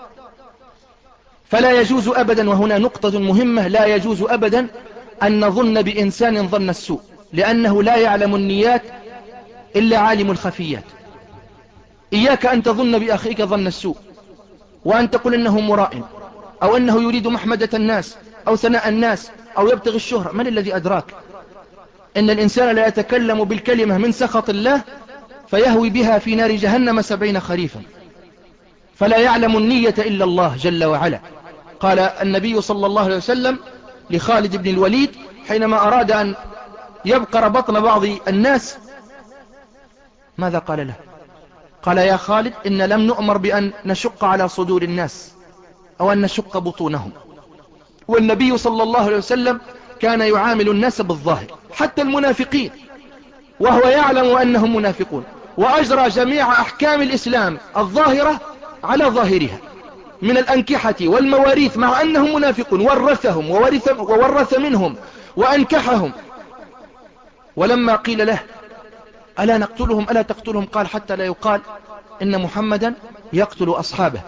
فلا يجوز أبدا، وهنا نقطة مهمة، لا يجوز أبدا أن نظن بإنسان ظن السوء، لأنه لا يعلم النيات إلا عالم الخفيات. إياك أن تظن بأخيك ظن السوء، وأن تقول إنه مرائن، أو أنه يريد محمدة الناس أو ثناء الناس أو يبتغي الشهرة. من الذي أدراك؟ إن الإنسان لا يتكلم بالكلمة من سخط الله فيهوي بها في نار جهنم سبعين خريفا. فلا يعلم النية إلا الله جل وعلا. قال النبي صلى الله عليه وسلم لخالد بن الوليد حينما أراد أن يبقر بطن بعض الناس، ماذا قال له؟ قال يا خالد إن لم نؤمر بأن نشق على صدور الناس أو أن نشق بطونهم. والنبي صلى الله عليه وسلم كان يعامل الناس بالظاهر حتى المنافقين، وهو يعلم أنهم منافقون، وأجرى جميع أحكام الإسلام الظاهرة على ظاهرها من الأنكحة والمواريث، مع أنهم منافقون، ورثهم وورث, وورث منهم وأنكحهم. ولما قيل له ألا نقتلهم ألا تقتلهم، قال حتى لا يقال إن محمدا يقتل أصحابه.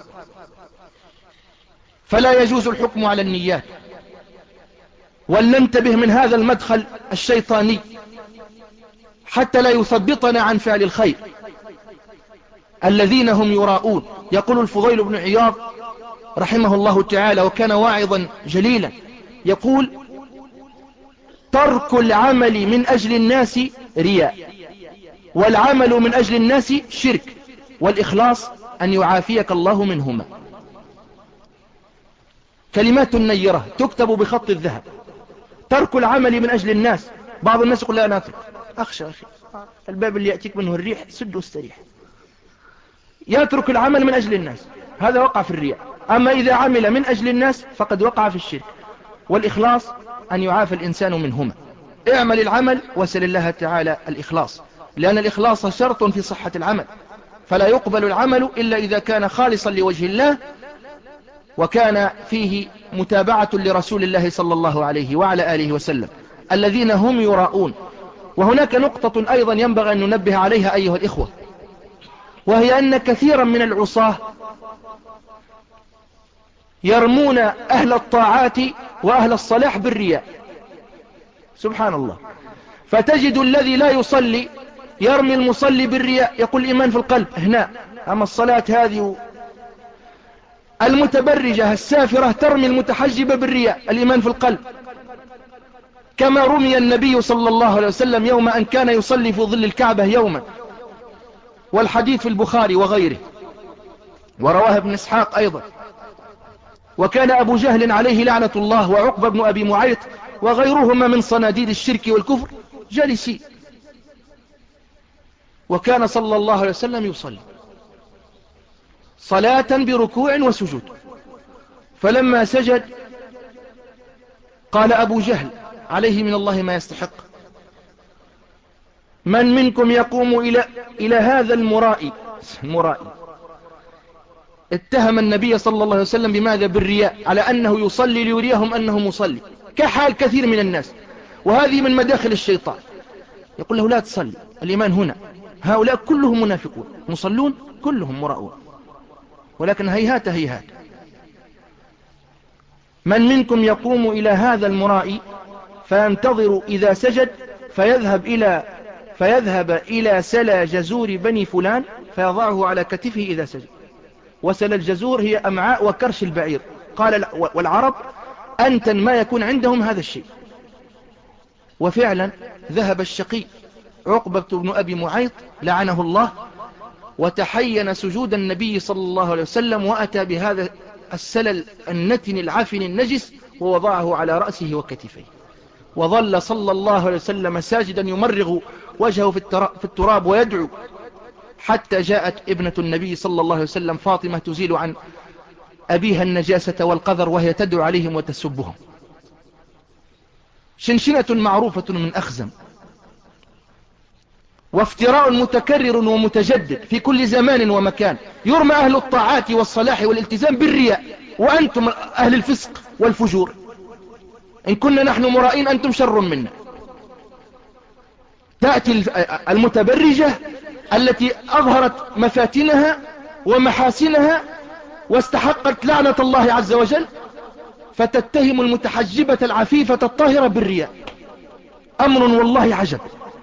فلا يجوز الحكم على النيات. ولننتبه من هذا المدخل الشيطاني حتى لا يثبطنا عن فعل الخير. الذين هم يراؤون. يقول الفضيل بن عياض رحمه الله تعالى، وكان واعظا جليلا، يقول ترك العمل من أجل الناس رياء، والعمل من أجل الناس شرك، والإخلاص أن يعافيك الله منهما. كلمات نيرة تكتب بخط الذهب. ترك العمل من أجل الناس. بعض الناس يقول لا أنا أترك، أخشى أخي الباب اللي يأتيك منه الريح سد واستريح. يترك العمل من أجل الناس، هذا وقع في الرياء. أما إذا عمل من أجل الناس فقد وقع في الشرك. والإخلاص أن يعافى الإنسان منهما. اعمل العمل وسل الله تعالى الإخلاص، لأن الإخلاص شرط في صحة العمل، فلا يقبل العمل إلا إذا كان خالصا لوجه الله، وكان فيه متابعة لرسول الله صلى الله عليه وعلى آله وسلم. الذين هم يراؤون. وهناك نقطة أيضا ينبغي أن ننبه عليها أيها الإخوة، وهي أن كثيرا من العصاة يرمون أهل الطاعات وأهل الصلاح بالرياء. سبحان الله. فتجد الذي لا يصلي يرمي المصلي بالرياء، يقول الإيمان في القلب هنا، أما الصلاة هذه. المتبرجة السافرة ترمي المتحجبة بالرياء، الإيمان في القلب. كما رمي النبي صلى الله عليه وسلم يوم أن كان يصلي في ظل الكعبة يوما، والحديث في البخاري وغيره، ورواه ابن إسحاق أيضا. وكان أبو جهل عليه لعنة الله وعقبة بن أبي معيط وغيرهما من صناديد الشرك والكفر جالسين، وكان صلى الله عليه وسلم يصلي صلاة بركوع وسجود. فلما سجد قال أبو جهل عليه من الله ما يستحق: من منكم يقوم إلى, إلى هذا المرائي المرائي اتهم النبي صلى الله عليه وسلم بماذا؟ بالرياء، على أنه يصلي ليريهم أنه مصلي، كحال كثير من الناس. وهذه من مداخل الشيطان، يقول له لا تصلي، الإيمان هنا. هؤلاء كلهم منافقون، مصلون كلهم مراؤون، ولكن هيهات هيهات. من منكم يقوم إلى هذا المرائي فينتظر إذا سجد فيذهب إلى فيذهب إلى سلا جزور بني فلان فيضعه على كتفه إذا سجد. وسلا الجزور هي أمعاء وكرش البعير. قال والعرب أنتن ما يكون عندهم هذا الشيء. وفعلا ذهب الشقي عقبة بن أبي معيط لعنه الله وتحين سجود النبي صلى الله عليه وسلم، وأتى بهذا السلل النتن العفن النجس ووضعه على رأسه وكتفيه، وظل صلى الله عليه وسلم ساجدا يمرغ وجهه في التراب ويدعو، حتى جاءت ابنة النبي صلى الله عليه وسلم فاطمة تزيل عن أبيها النجاسة والقذر وهي تدعو عليهم وتسبهم. شنشنة معروفة من أخزم، وافتراء متكرر ومتجدد في كل زمان ومكان. يرمى أهل الطاعات والصلاح والالتزام بالرياء، وأنتم أهل الفسق والفجور. إن كنا نحن مرائين أنتم شر منا. تأتي المتبرجة التي أظهرت مفاتنها ومحاسنها واستحقت لعنة الله عز وجل، فتتهم المتحجبة العفيفة الطاهرة بالرياء. أمر والله عجب.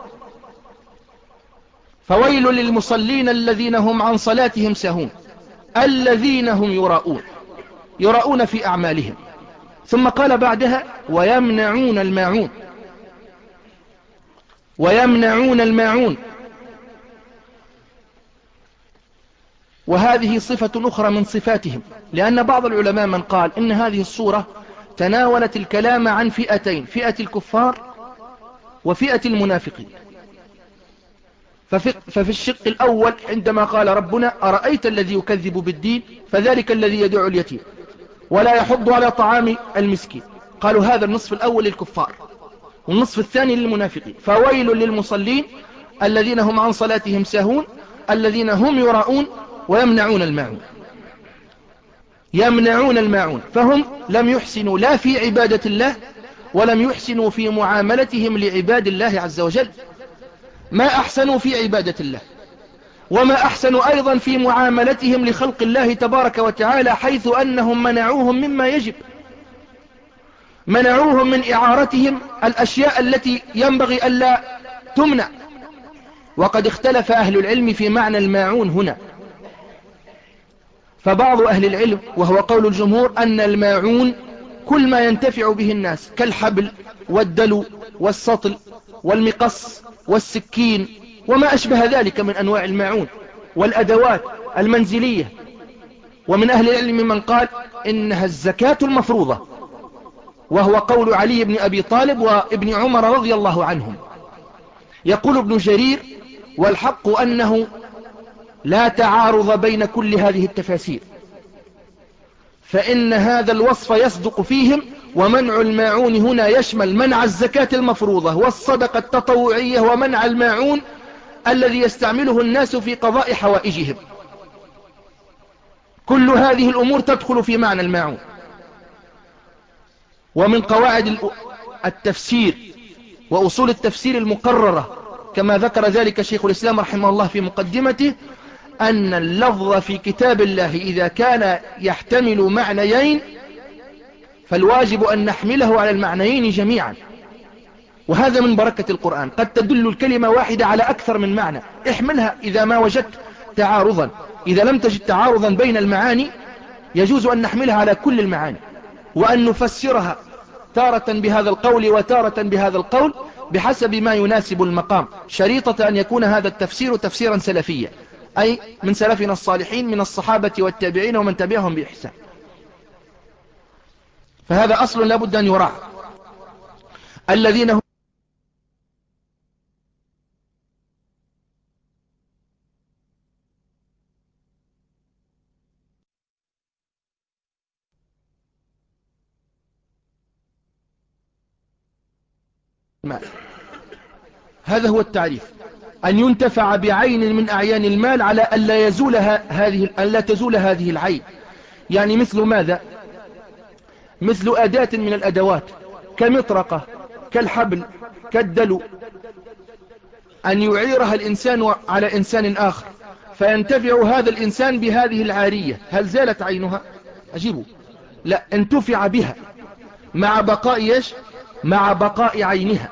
فويل للمصلين الذين هم عن صلاتهم ساهون الذين هم يراؤون، يراؤون في أعمالهم. ثم قال بعدها ويمنعون الماعون، ويمنعون الماعون. وهذه صفة أخرى من صفاتهم، لأن بعض العلماء من قال إن هذه الصورة تناولت الكلام عن فئتين، فئة الكفار وفئة المنافقين. ففي, ففي الشق الأول عندما قال ربنا أرأيت الذي يكذب بالدين فذلك الذي يدعو اليتيم ولا يحض على طعام المسكين، قالوا هذا النصف الأول للكفار، والنصف الثاني للمنافقين. فويل للمصلين الذين هم عن صلاتهم ساهون الذين هم يراؤون ويمنعون الماعون. يمنعون الماعون، فهم لم يحسنوا لا في عبادة الله ولم يحسنوا في معاملتهم لعباد الله عز وجل. ما أحسنوا في عبادة الله، وما أحسنوا أيضا في معاملتهم لخلق الله تبارك وتعالى، حيث أنهم منعوهم مما يجب، منعوهم من إعارتهم الأشياء التي ينبغي ألا تمنع. وقد اختلف أهل العلم في معنى الماعون هنا، فبعض أهل العلم وهو قول الجمهور أن الماعون كل ما ينتفع به الناس كالحبل والدلو والسطل والمقص والسكين وما أشبه ذلك من أنواع الماعون والأدوات المنزلية. ومن أهل العلم من قال إنها الزكاة المفروضة، وهو قول علي بن أبي طالب وابن عمر رضي الله عنهم. يقول ابن جرير والحق أنه لا تعارض بين كل هذه التفاسير، فإن هذا الوصف يصدق فيهم. ومنع الماعون هنا يشمل منع الزكاة المفروضة والصدقة التطوعية، ومنع الماعون الذي يستعمله الناس في قضاء حوائجهم. كل هذه الأمور تدخل في معنى الماعون. ومن قواعد التفسير وأصول التفسير المقررة كما ذكر ذلك شيخ الإسلام رحمه الله في مقدمته أن اللفظ في كتاب الله إذا كان يحتمل معنيين فالواجب أن نحمله على المعنيين جميعا، وهذا من بركة القرآن. قد تدل الكلمة واحدة على أكثر من معنى، احملها إذا ما وجدت تعارضا. إذا لم تجد تعارضا بين المعاني يجوز أن نحملها على كل المعاني، وأن نفسرها تارة بهذا القول وتارة بهذا القول بحسب ما يناسب المقام، شريطة أن يكون هذا التفسير تفسيرا سلفيا، أي من سلفنا الصالحين من الصحابة والتابعين ومن تبعهم بإحسان. فهذا أصل لا بد أن يراعى. الذين هم المال، هذا هو التعريف. أن ينتفع بعين من أعيان المال على أن لا يزول هذه أن لا تزول هذه العين. يعني مثل ماذا؟ مثل أداة من الأدوات كمطرقة كالحبل كالدلو، أن يعيرها الإنسان على إنسان آخر فينتفع هذا الإنسان بهذه العارية، هل زالت عينها؟ أجيبه لا، انتفع بها مع بقاء إيش؟ مع بقاء عينها،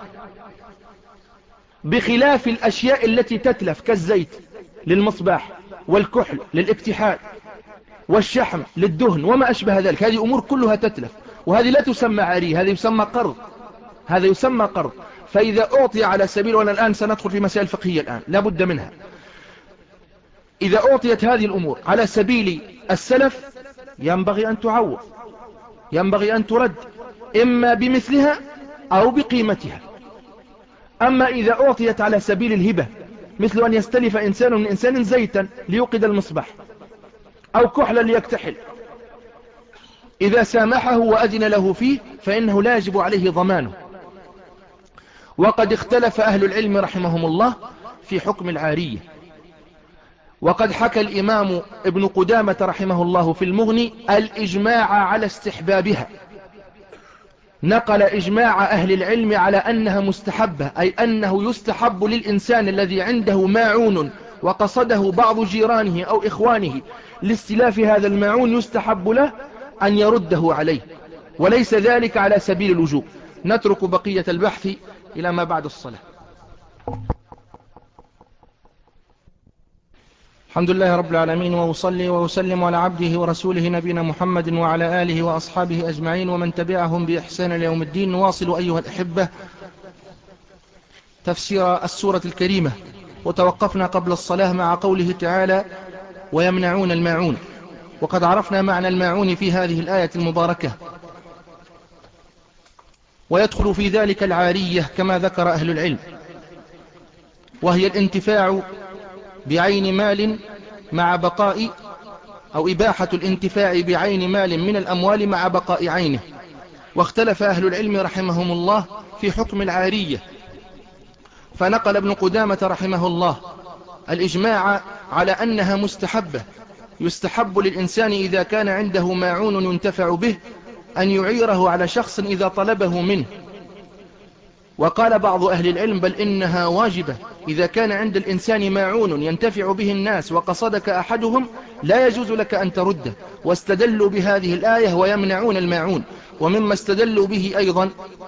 بخلاف الأشياء التي تتلف كالزيت للمصباح والكحل للاكتحال والشحم للدهن وما أشبه ذلك. هذه أمور كلها تتلف، وهذه لا تسمى عارية، هذا يسمى قرض، هذا يسمى قرض. فإذا أعطي على سبيل، وأنا الآن سندخل في مسائل فقهية الآن لا بد منها، إذا أعطيت هذه الأمور على سبيل السلف ينبغي أن تعوض، ينبغي أن ترد إما بمثلها أو بقيمتها. أما إذا أعطيت على سبيل الهبة، مثل أن يستلف إنسان من إنسان زيتا ليوقد المصباح أو كحلا ليكتحل، إذا سامحه وأذن له فيه فإنه لا يجب عليه ضمانه. وقد اختلف أهل العلم رحمهم الله في حكم العارية، وقد حكى الإمام ابن قدامة رحمه الله في المغني الإجماع على استحبابها، نقل إجماع أهل العلم على أنها مستحبة، أي أنه يستحب للإنسان الذي عنده ماعون وقصده بعض جيرانه أو إخوانه لاستلاف هذا الماعون، يستحب له أن يرده عليه، وليس ذلك على سبيل الوجوب. نترك بقية البحث إلى ما بعد الصلاة. الحمد لله رب العالمين، وأصلي وأسلم على عبده ورسوله نبينا محمد وعلى آله وأصحابه أجمعين ومن تبعهم بإحسان ليوم الدين. نواصل أيها الأحبة تفسير السورة الكريمة، وتوقفنا قبل الصلاة مع قوله تعالى ويمنعون الماعون، وقد عرفنا معنى الماعون في هذه الآية المباركة، ويدخل في ذلك العارية كما ذكر أهل العلم، وهي الانتفاع بعين مال مع بقاء، أو إباحة الانتفاع بعين مال من الأموال مع بقاء عينه. واختلف أهل العلم رحمهم الله في حكم العارية، فنقل ابن قدامة رحمه الله الإجماع على أنها مستحبة، يستحب للإنسان إذا كان عنده ماعون ينتفع به أن يعيره على شخص إذا طلبه منه. وقال بعض أهل العلم بل إنها واجبة، إذا كان عند الإنسان ماعون ينتفع به الناس وقصدك أحدهم لا يجوز لك أن ترده. واستدلوا بهذه الآية ويمنعون الماعون. ومما استدلوا به أيضا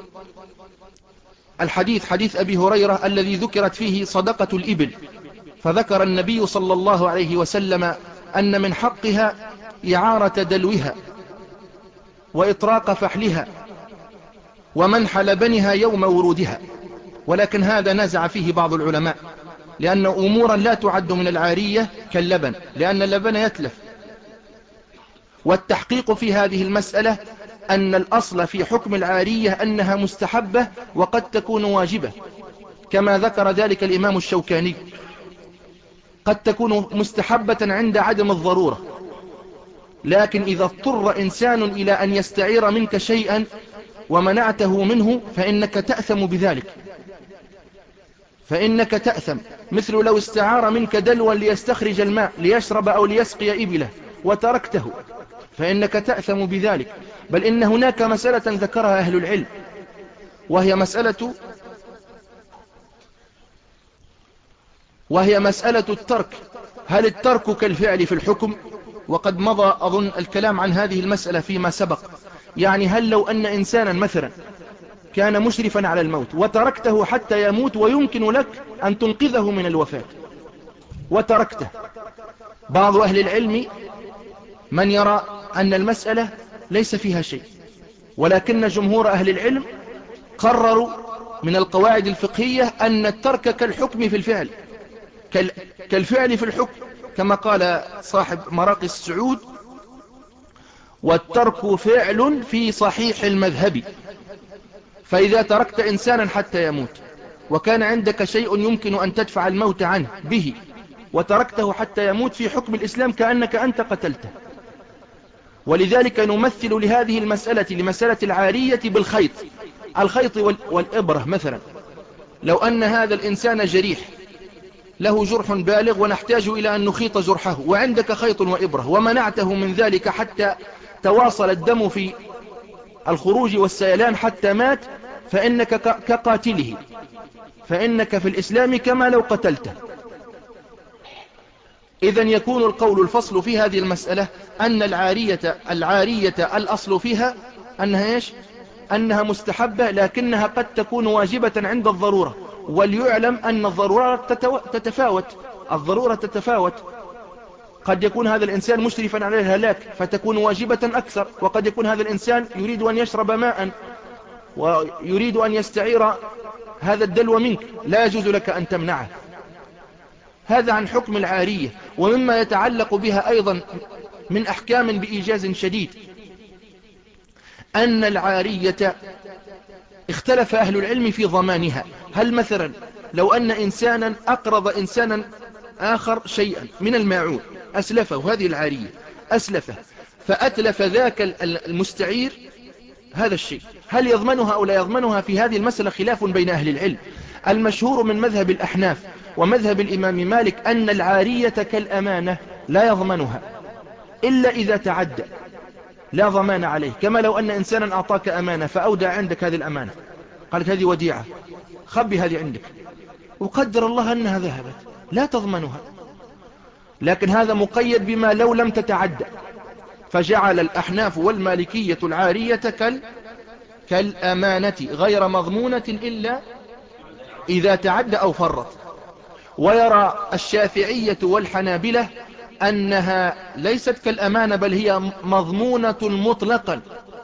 الحديث حديث أبي هريرة الذي ذكرت فيه صدقة الإبل، فذكر النبي صلى الله عليه وسلم أن من حقها إعارة دلوها وإطراق فحلها ومنح لبنها يوم ورودها. ولكن هذا نزع فيه بعض العلماء، لأن أمورا لا تعد من العارية كاللبن، لأن اللبن يتلف. والتحقيق في هذه المسألة أن الأصل في حكم العارية أنها مستحبة وقد تكون واجبة، كما ذكر ذلك الإمام الشوكاني، قد تكون مستحبة عند عدم الضرورة، لكن إذا اضطر إنسان إلى أن يستعير منك شيئا ومنعته منه فإنك تأثم بذلك، فإنك تأثم. مثل لو استعار منك دلوا ليستخرج الماء ليشرب أو ليسقي إبله وتركته فإنك تأثم بذلك. بل إن هناك مسألة ذكرها أهل العلم، وهي مسألة وهي مسألة الترك. هل الترك كالفعل في الحكم؟ وقد مضى أظن الكلام عن هذه المسألة فيما سبق. يعني هل لو أن إنسانا مثلا كان مشرفا على الموت وتركته حتى يموت ويمكن لك أن تنقذه من الوفاة وتركته، بعض أهل العلم من يرى أن المسألة ليس فيها شيء، ولكن جمهور أهل العلم قرروا من القواعد الفقهية أن الترك كالحكم في الفعل، كالفعل في الحكم، كما قال صاحب مراقي السعود والترك فعل في صحيح المذهب. فإذا تركت إنسانا حتى يموت وكان عندك شيء يمكن أن تدفع الموت عنه به وتركته حتى يموت، في حكم الإسلام كأنك أنت قتلته. ولذلك نمثل لهذه المسألة لمسألة العارية بالخيط، الخيط والإبرة مثلا. لو أن هذا الإنسان جريح له جرح بالغ ونحتاج إلى أن نخيط جرحه، وعندك خيط وإبرة ومنعته من ذلك حتى تواصل الدم في الخروج والسيلان حتى مات، فإنك كقاتله، فإنك في الإسلام كما لو قتلته. إذن يكون القول الفصل في هذه المسألة أن العارية العارية الأصل فيها أنها إيش؟ أنها مستحبة، لكنها قد تكون واجبة عند الضرورة. وليعلم أن الضرورة تتفاوت، الضرورة تتفاوت. قد يكون هذا الإنسان مشرفا على الهلاك فتكون واجبة أكثر، وقد يكون هذا الإنسان يريد أن يشرب ماء ويريد أن يستعير هذا الدلو منك، لا يجوز لك أن تمنعه. هذا عن حكم العارية. ومما يتعلق بها أيضا من أحكام بإيجاز شديد أن العارية اختلف أهل العلم في ضمانها. هل مثلا لو أن إنسانا أقرض إنسانا آخر شيئا من الماعون، أسلفه، هذه العارية أسلفه، فأتلف ذاك المستعير هذا الشيء، هل يضمنها أو لا يضمنها؟ في هذه المسألة خلاف بين أهل العلم. المشهور من مذهب الأحناف ومذهب الإمام مالك أن العارية كالأمانة لا يضمنها إلا إذا تعدى، لا ضمان عليه. كما لو أن إنسانا أعطاك أمانة فأودع عندك هذه الأمانة، قالت هذه وديعة، خبي هذه عندك، وقدر الله أنها ذهبت، لا تضمنها. لكن هذا مقيد بما لو لم تتعدى، فجعل الأحناف والمالكية العارية كال كالأمانة غير مضمونة إلا إذا تعدى أو فرط. ويرى الشافعية والحنابلة أنها ليست كالأمانة، بل هي مضمونة مطلقا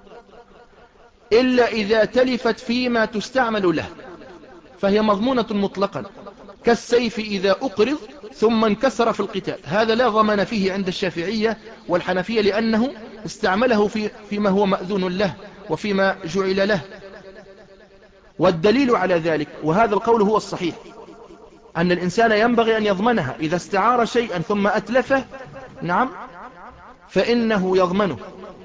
إلا إذا تلفت فيما تستعمل له، فهي مضمونة مطلقا، كالسيف إذا أقرض ثم انكسر في القتال، هذا لا ضمان فيه عند الشافعية والحنفية، لأنه استعمله في فيما هو مأذون له وفيما جعل له. والدليل على ذلك، وهذا القول هو الصحيح، أن الإنسان ينبغي أن يضمنها إذا استعار شيئا ثم أتلفه، نعم، فإنه يضمنه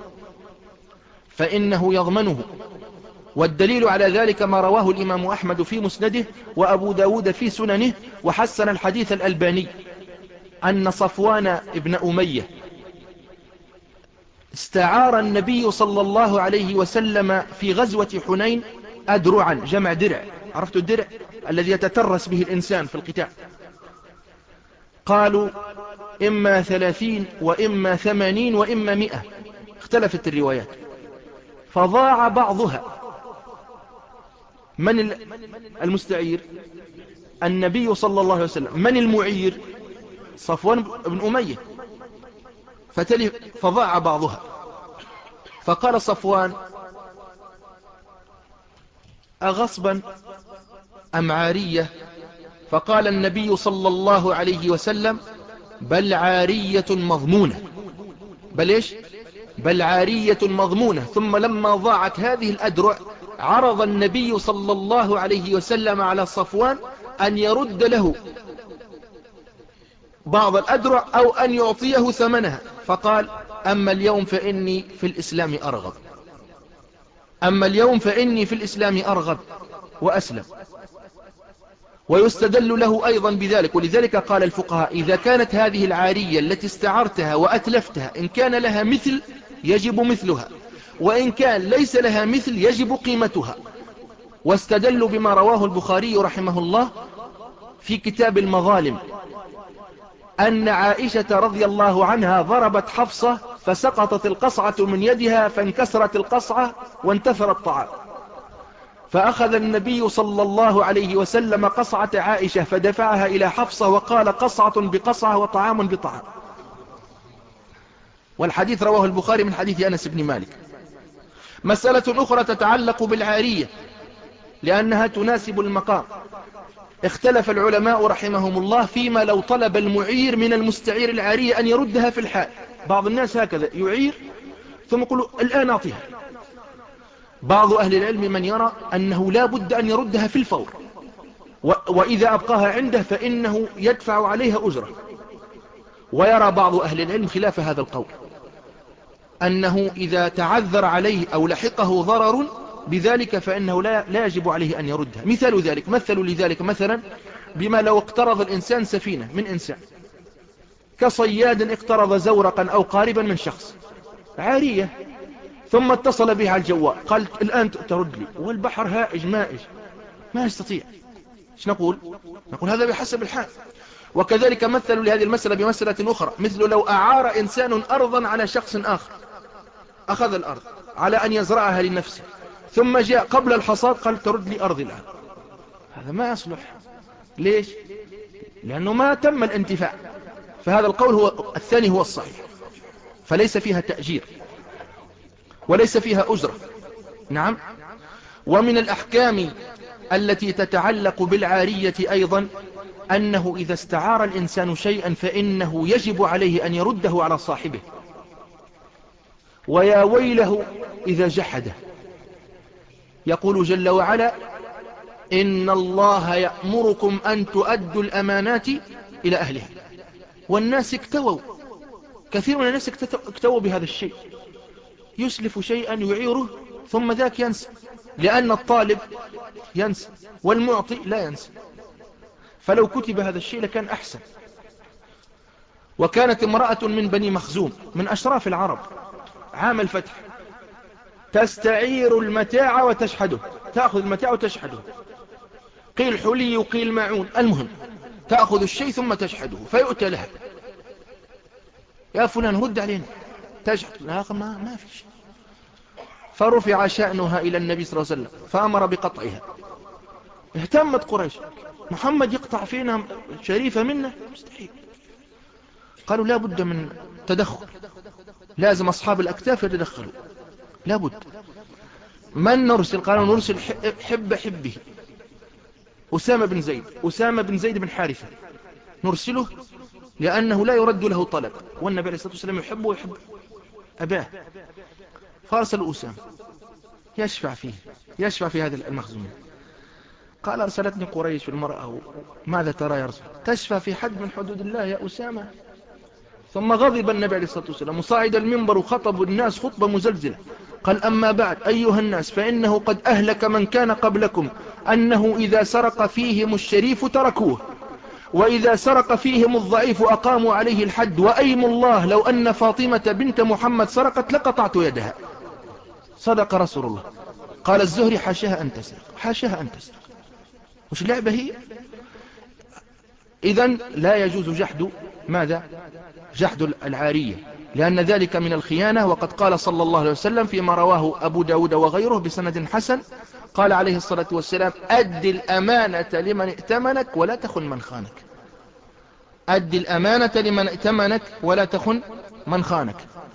فإنه يضمنه والدليل على ذلك ما رواه الإمام أحمد في مسنده وأبو داود في سننه، وحسن الحديث الألباني، أن صفوان ابن أمية استعار النبي صلى الله عليه وسلم في غزوة حنين أدرعا، جمع درع، عرفت الدرع الذي يتترس به الإنسان في القتال، قالوا إما ثلاثين وإما ثمانين وإما مئة، اختلفت الروايات، فضاع بعضها. من المستعير؟ النبي صلى الله عليه وسلم. من المعير؟ صفوان بن أمية، فضاع بعضها. فقال صفوان أغصبا أم عارية؟ فقال النبي صلى الله عليه وسلم بل عارية مضمونة، بل إيش؟ بل عارية مضمونة. ثم لما ضاعت هذه الأدرع عرض النبي صلى الله عليه وسلم على صفوان أن يرد له بعض الأدرع أو أن يعطيه ثمنها، فقال أما اليوم فإني في الإسلام أرغب، أما اليوم فإني في الإسلام أرغب، وأسلم. ويستدل له أيضا بذلك، ولذلك قال الفقهاء إذا كانت هذه العارية التي استعرتها وأتلفتها إن كان لها مثل يجب مثلها، وإن كان ليس لها مثل يجب قيمتها. واستدلوا بما رواه البخاري رحمه الله في كتاب المظالم أن عائشة رضي الله عنها ضربت حفصة فسقطت القصعة من يدها فانكسرت القصعة وانتثر الطعام، فأخذ النبي صلى الله عليه وسلم قصعة عائشة فدفعها إلى حفصة وقال قصعة بقصعة وطعام بطعام. والحديث رواه البخاري من حديث أنس بن مالك. مسألة أخرى تتعلق بالعارية لأنها تناسب المقام. اختلف العلماء رحمهم الله فيما لو طلب المعير من المستعير العارية أن يردها في الحال. بعض الناس هكذا يعير ثم يقول الآن أعطيها. بعض أهل العلم من يرى أنه لا بد أن يردها في الفور، وإذا أبقاها عنده فإنه يدفع عليها أجرة. ويرى بعض أهل العلم خلاف هذا القول، أنه إذا تعذر عليه أو لحقه ضرر بذلك فإنه لا, لا يجب عليه أن يردها. مثال ذلك، مثلوا لذلك مثلا بما لو اقترض الإنسان سفينة من إنسان، كصياد اقترض زورقا أو قاربا من شخص عارية، ثم اتصل بها على الجوال قال الآن ترد لي، والبحر هائج مائج ما يستطيع. ايش نقول؟ نقول هذا بحسب الحال. وكذلك مثلوا لهذه المسألة بمسألة أخرى، مثل لو أعار إنسان أرضا على شخص آخر، أخذ الأرض على أن يزرعها لنفسه، ثم جاء قبل الحصاد قال ترد لي أرضي الآن، هذا ما يصلح. ليش؟ لأنه ما تم الانتفاع. فهذا القول هو الثاني هو الصحيح، فليس فيها تأجير وليس فيها أجرة. نعم. ومن الأحكام التي تتعلق بالعارية أيضا أنه إذا استعار الإنسان شيئا فإنه يجب عليه أن يرده على صاحبه، ويا ويله إذا جحده. يقول جل وعلا إن الله يأمركم أن تؤدوا الأمانات إلى أهلها. والناس اكتووا، كثير من الناس اكتووا بهذا الشيء، يسلف شيئا يعيره ثم ذاك ينسى، لأن الطالب ينسى والمعطي لا ينسى. فلو كتب هذا الشيء لكان أحسن. وكانت امرأة من بني مخزوم من أشراف العرب عام الفتح تستعير المتاع وتشحده، تأخذ المتاع وتشحده، قيل حلي وقيل معون، المهم تأخذ الشيء ثم تشحده، فيؤتى لها يا فلان رد علينا، تشحد لا ما, ما في شيء. فرفع شأنها إلى النبي صلى الله عليه وسلم فأمر بقطعها. اهتمت قريش، محمد يقطع فينا شريفة منا؟ مستحيل. قالوا لا بد من تدخل، لازم أصحاب الأكتاف يتدخلوا، لا بد. من نرسل؟ قالوا نرسل حب حبه أسامة بن زيد، أسامة بن زيد بن حارثة، نرسله لأنه لا يرد له طلب، والنبي عليه الصلاة والسلام يحبه ويحب أباه. فارسل أسامة يشفع فيه، يشفع في هذا المخزوم. قال أرسلتني قريش في المرأة، ماذا ترى يا رسول؟ تشفع في حد من حدود الله يا أسامة؟ ثم غضب النبي عليه الصلاة والسلام وصعد المنبر وخطب الناس خطبة مزلزلة، قال أما بعد أيها الناس فإنه قد أهلك من كان قبلكم أنه إذا سرق فيهم الشريف تركوه، وإذا سرق فيهم الضعيف أقاموا عليه الحد، وأيم الله لو أن فاطمة بنت محمد سرقت لقطعت يدها. صدق رسول الله. قال الزهري حاشها أن تسرق، حاشها أن تسرق. وش لعبة هي؟ إذن لا يجوز جحد ماذا؟ جحد العارية، لأن ذلك من الخيانة. وقد قال صلى الله عليه وسلم فيما رواه أبو داود وغيره بسند حسن، قال عليه الصلاة والسلام أد الأمانة لمن ائتمنك ولا تخن من خانك. أد الأمانة لمن ائتمنك ولا تخن من خانك.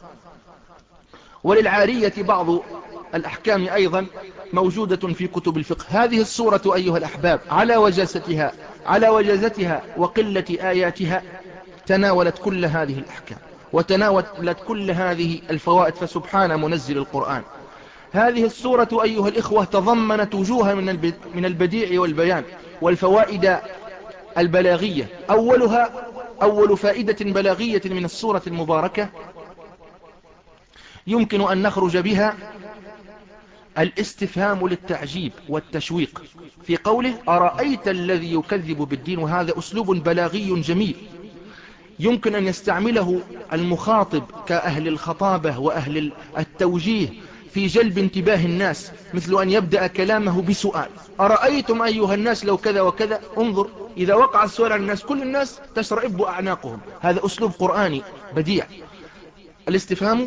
وللعارية بعض الأحكام أيضا موجودة في كتب الفقه. هذه السورة أيها الأحباب على وجاستها على وجازتها وقلة آياتها تناولت كل هذه الأحكام وتناولت كل هذه الفوائد، فسبحان منزل القرآن. هذه السورة أيها الإخوة تضمنت وجوها من البديع والبيان والفوائد البلاغية. أولها أول فائدة بلاغية من السورة المباركة يمكن أن نخرج بها الاستفهام للتعجيب والتشويق في قوله أرأيت الذي يكذب بالدين. وهذا أسلوب بلاغي جميل يمكن أن يستعمله المخاطب كأهل الخطابة وأهل التوجيه في جلب انتباه الناس، مثل أن يبدأ كلامه بسؤال أرأيتم أيها الناس لو كذا وكذا. انظر إذا وقع السؤال على الناس كل الناس تشرئب أعناقهم. هذا أسلوب قرآني بديع. الاستفهام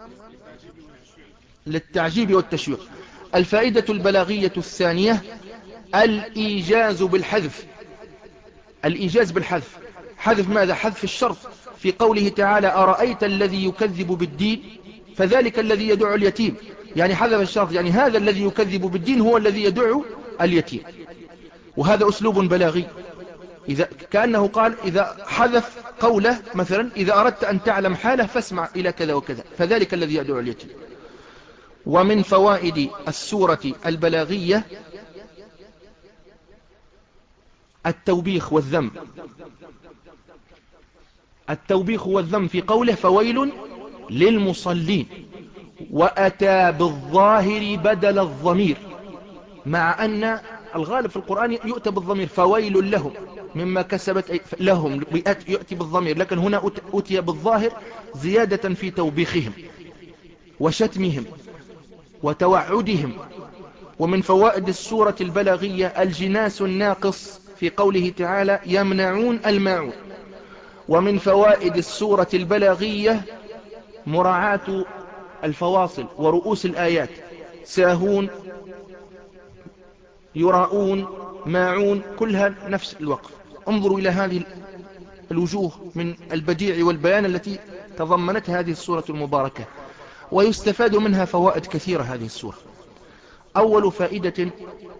للتعجيب والتشويق. الفائدة البلاغية الثانية الإيجاز بالحذف. الإيجاز بالحذف. حذف ماذا؟ حذف الشرط في قوله تعالى أرأيت الذي يكذب بالدين فذلك الذي يدعو اليتيم، يعني حذف الشرط، يعني هذا الذي يكذب بالدين هو الذي يدعو اليتيم. وهذا أسلوب بلاغي، إذا كأنه قال إذا حذف قوله مثلا إذا أردت أن تعلم حاله فاسمع إلى كذا وكذا، فذلك الذي يدعو اليتيم. ومن فوائد السورة البلاغية التوبيخ والذم. التوبيخ والذم في قوله فويل للمصلين. وأتى بالظاهر بدل الضمير، مع أن الغالب في القرآن يؤتى بالضمير فويل لهم مما كسبت لهم يؤتي بالضمير، لكن هنا أتي بالظاهر زيادة في توبيخهم وشتمهم وتوعدهم. ومن فوائد السورة البلاغية الجناس الناقص في قوله تعالى يمنعون الماعون. ومن فوائد السورة البلاغية مراعاة الفواصل ورؤوس الآيات، ساهون، يراؤون، ماعون، كلها نفس الوقف. انظروا إلى هذه الوجوه من البديع والبيان التي تضمنتها هذه السورة المباركة، ويستفاد منها فوائد كثيرة هذه السورة. أول فائدة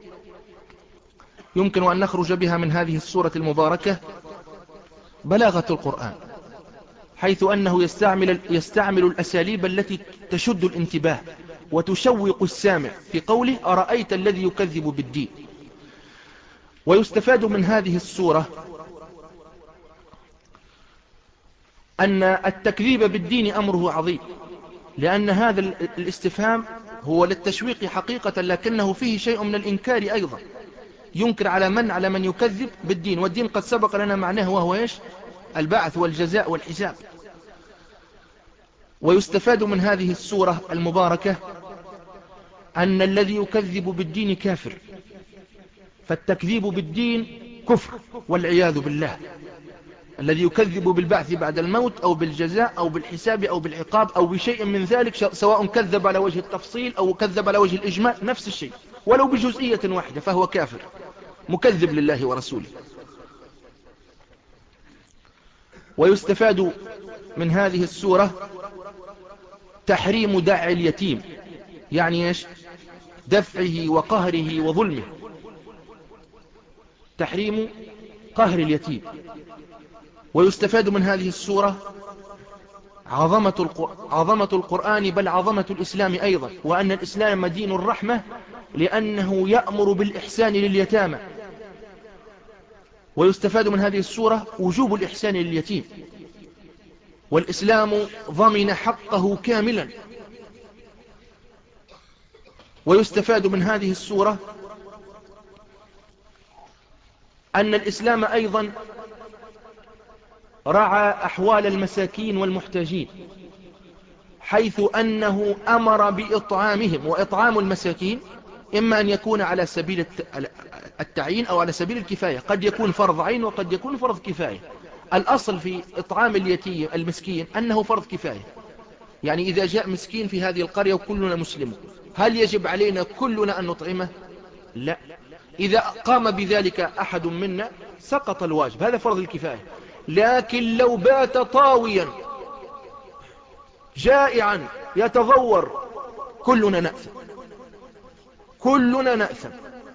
يمكن أن نخرج بها من هذه السورة المباركة بلاغة القرآن، حيث أنه يستعمل, يستعمل الأساليب التي تشد الانتباه وتشوق السامع في قوله أرأيت الذي يكذب بالدين. ويستفاد من هذه السورة أن التكذيب بالدين أمره عظيم، لأن هذا الاستفهام هو للتشويق حقيقة، لكنه فيه شيء من الإنكار أيضا، ينكر على من على من يكذب بالدين، والدين قد سبق لنا معناه وهو إيش؟ البعث والجزاء والحساب. ويستفاد من هذه السورة المباركة أن الذي يكذب بالدين كافر، فالتكذيب بالدين كفر والعياذ بالله. الذي يكذب بالبعث بعد الموت أو بالجزاء أو بالحساب أو بالعقاب أو بشيء من ذلك، سواء كذب على وجه التفصيل أو كذب على وجه الإجمال، نفس الشيء ولو بجزئية واحدة فهو كافر مكذب لله ورسوله. ويستفاد من هذه السورة تحريم دع اليتيم، يعني إيش؟ دفعه وقهره وظلمه، تحريم قهر اليتيم. ويستفاد من هذه السورة عظمة, القر... عظمة القرآن، بل عظمة الإسلام أيضا، وأن الإسلام دين الرحمة لأنه يأمر بالإحسان لليتامى. ويستفاد من هذه السورة وجوب الإحسان لليتيم، والإسلام ضمن حقه كاملا. ويستفاد من هذه السورة أن الإسلام أيضا رعى أحوال المساكين والمحتاجين، حيث أنه أمر بإطعامهم. وإطعام المساكين إما أن يكون على سبيل التعيين أو على سبيل الكفاية، قد يكون فرض عين وقد يكون فرض كفاية. الأصل في إطعام اليتيم المسكين أنه فرض كفاية، يعني إذا جاء مسكين في هذه القرية وكلنا مسلمون، هل يجب علينا كلنا أن نطعمه؟ لا. إذا قام بذلك أحد منا سقط الواجب، هذا فرض الكفاية. لكن لو بات طاويا جائعا يتضور كلنا نأثم، كلنا نأثم.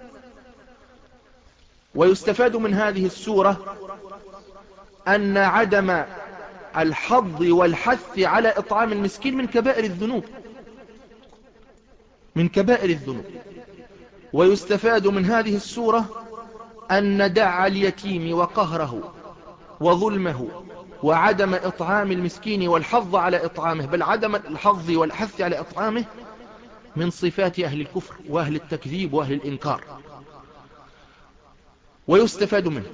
ويستفاد من هذه السورة أن عدم الحظ والحث على إطعام المسكين من كبائر الذنوب، من كبائر الذنوب. ويستفاد من هذه السورة أن دع اليتيم وقهره وظلمه وعدم إطعام المسكين والحظ على إطعامه، بل عدم الحظ والحث على إطعامه، من صفات أهل الكفر وأهل التكذيب وأهل الإنكار. ويستفاد منه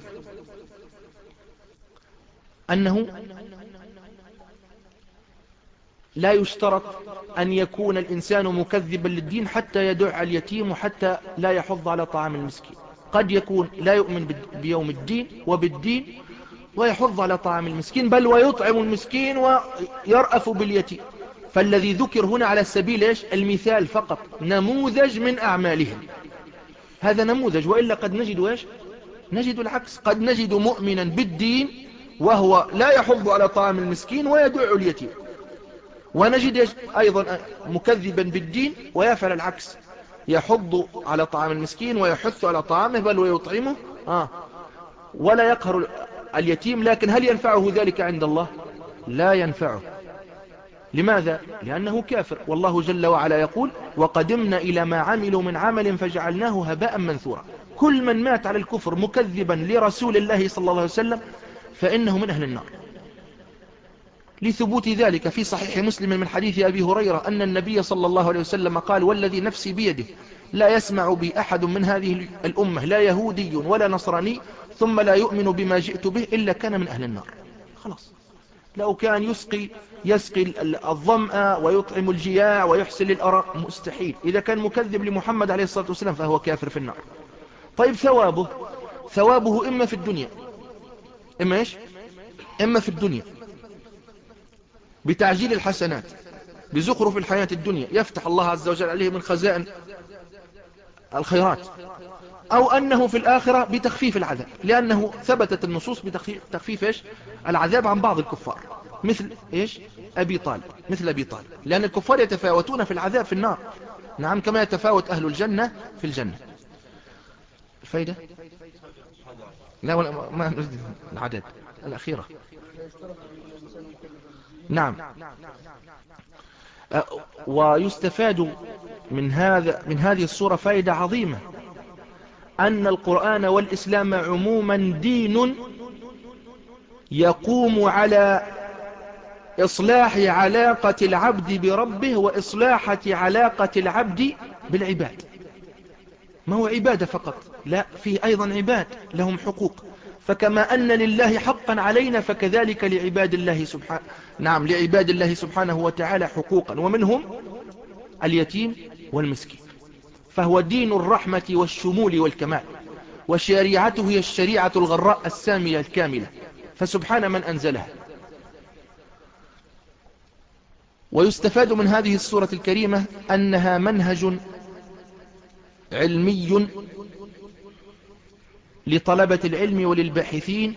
أنه لا يشترط أن يكون الإنسان مكذبا للدين حتى يدع اليتيم وحتى لا يحض على طعام المسكين. قد يكون لا يؤمن بيوم الدين وبالدين ويحض على طعام المسكين، بل ويطعم المسكين ويرأف باليتيم. فالذي ذكر هنا على سبيل إيش؟ المثال فقط، نموذج من أعمالهم، هذا نموذج. وإلا قد نجد إيش؟ نجد العكس، قد نجد مؤمنا بالدين وهو لا يحض على طعام المسكين ويدع اليتيم، ونجد أيضا مكذبا بالدين ويفعل العكس، يحض على طعام المسكين ويحث على طعامه بل ويطعمه آه ولا يقهر اليتيم. لكن هل ينفعه ذلك عند الله؟ لا ينفعه. لماذا؟ لأنه كافر. والله جل وعلا يقول وقدمنا إلى ما عملوا من عمل فجعلناه هباء منثورا. كل من مات على الكفر مكذبا لرسول الله صلى الله عليه وسلم فإنه من أهل النار. لثبوت ذلك في صحيح مسلم من حديث أبي هريرة أن النبي صلى الله عليه وسلم قال: والذي نفسي بيده لا يسمع بي أحد من هذه الأمة لا يهودي ولا نصراني ثم لا يؤمن بما جئت به إلا كان من أهل النار. خلاص، لو كان يسقي يسقي الظمأ ويطعم الجياع ويحسن للأراء مستحيل. إذا كان مكذب لمحمد عليه الصلاة والسلام فهو كافر في النار. طيب ثوابه ثوابه إما في الدنيا إما إيش إما في الدنيا بتعجيل الحسنات بزخرف الحياة الدنيا يفتح الله عز وجل عليه من خزائن الخيرات، أو أنه في الآخرة بتخفيف العذاب، لأنه ثبتت النصوص بتخفيف إيش العذاب عن بعض الكفار مثل إيش أبي طالب مثل أبي طالب لأن الكفار يتفاوتون في العذاب في النار، نعم، كما يتفاوت أهل الجنة في الجنة. الفايدة لا ولا ما نريد العدد الأخيرة. نعم. ويستفاد من هذا من هذه الصورة فائدة عظيمة، أن القرآن والإسلام عموما دين يقوم على إصلاح علاقة العبد بربه وإصلاح علاقة العبد بالعباد. ما هو عبادة فقط، لا، فيه أيضا عباد لهم حقوق، فكما أن لله حقا علينا فكذلك لعباد الله سبحانه نعم لعباد الله سبحانه وتعالى حقوقا، ومنهم اليتيم والمسكين. فهو دين الرحمة والشمول والكمال، وشريعته هي الشريعة الغراء السامية الكاملة، فسبحان من أنزلها. ويستفاد من هذه السورة الكريمة أنها منهج علمي لطلبة العلم وللباحثين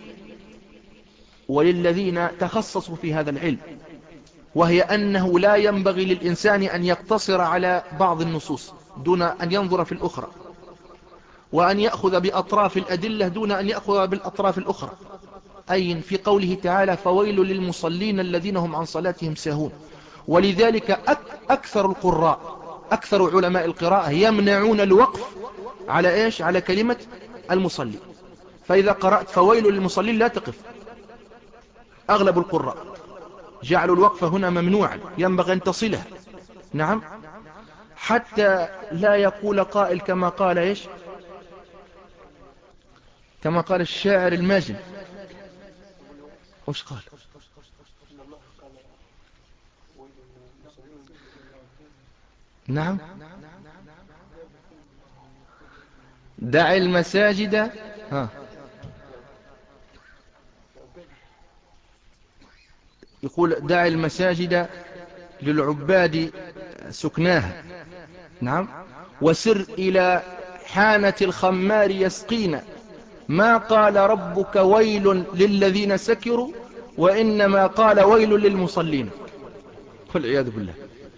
وللذين تخصصوا في هذا العلم، وهي أنه لا ينبغي للإنسان أن يقتصر على بعض النصوص دون أن ينظر في الأخرى، وأن يأخذ بأطراف الأدلة دون أن يأخذ بالأطراف الأخرى. أي في قوله تعالى: فويل للمصلين الذين هم عن صلاتهم ساهون. ولذلك أكثر القراء أكثر علماء القراءة يمنعون الوقف على إيش على كلمة المصلي. فإذا قرأت فويل للمصلين لا تقف، أغلب القراء جعلوا الوقف هنا ممنوعا، ينبغي أن تصله، نعم، حتى لا يقول قائل كما قال إيش كما قال الشاعر الماجن. وش قال؟ نعم، دع المساجد ها يقول دع المساجد للعباد سكناها، نعم، وسر إلى حانة الخمار يسقينا، ما قال ربك ويل للذين سكروا وإنما قال ويل للمصلين. والعياذ بالله.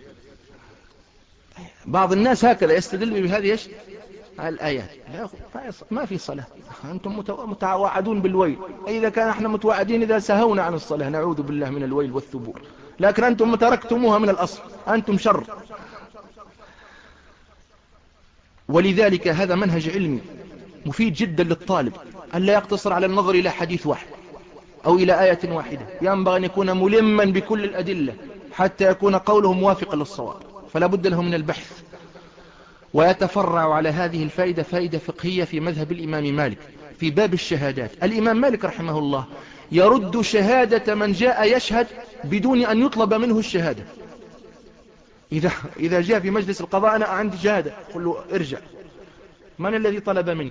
بعض الناس هكذا يستدل بهذه ايش الآيات. ما في صلاة، أنتم متوعدون بالويل. إذا كان احنا متوعدين إذا سهونا عن الصلاة نعوذ بالله من الويل والثبور، لكن أنتم تركتموها من الأصل، أنتم شر. ولذلك هذا منهج علمي مفيد جدا للطالب، أن لا يقتصر على النظر إلى حديث واحد أو إلى آية واحدة، ينبغي أن يكون ملما بكل الأدلة حتى يكون قوله موافقا للصواب، فلا بد له من البحث. ويتفرع على هذه الفائدة فائدة فقهية في مذهب الإمام مالك في باب الشهادات. الإمام مالك رحمه الله يرد شهادة من جاء يشهد بدون أن يطلب منه الشهادة. إذا, إذا جاء في مجلس القضاء أنا عندي شهادة، قل له ارجع، من الذي طلب منك؟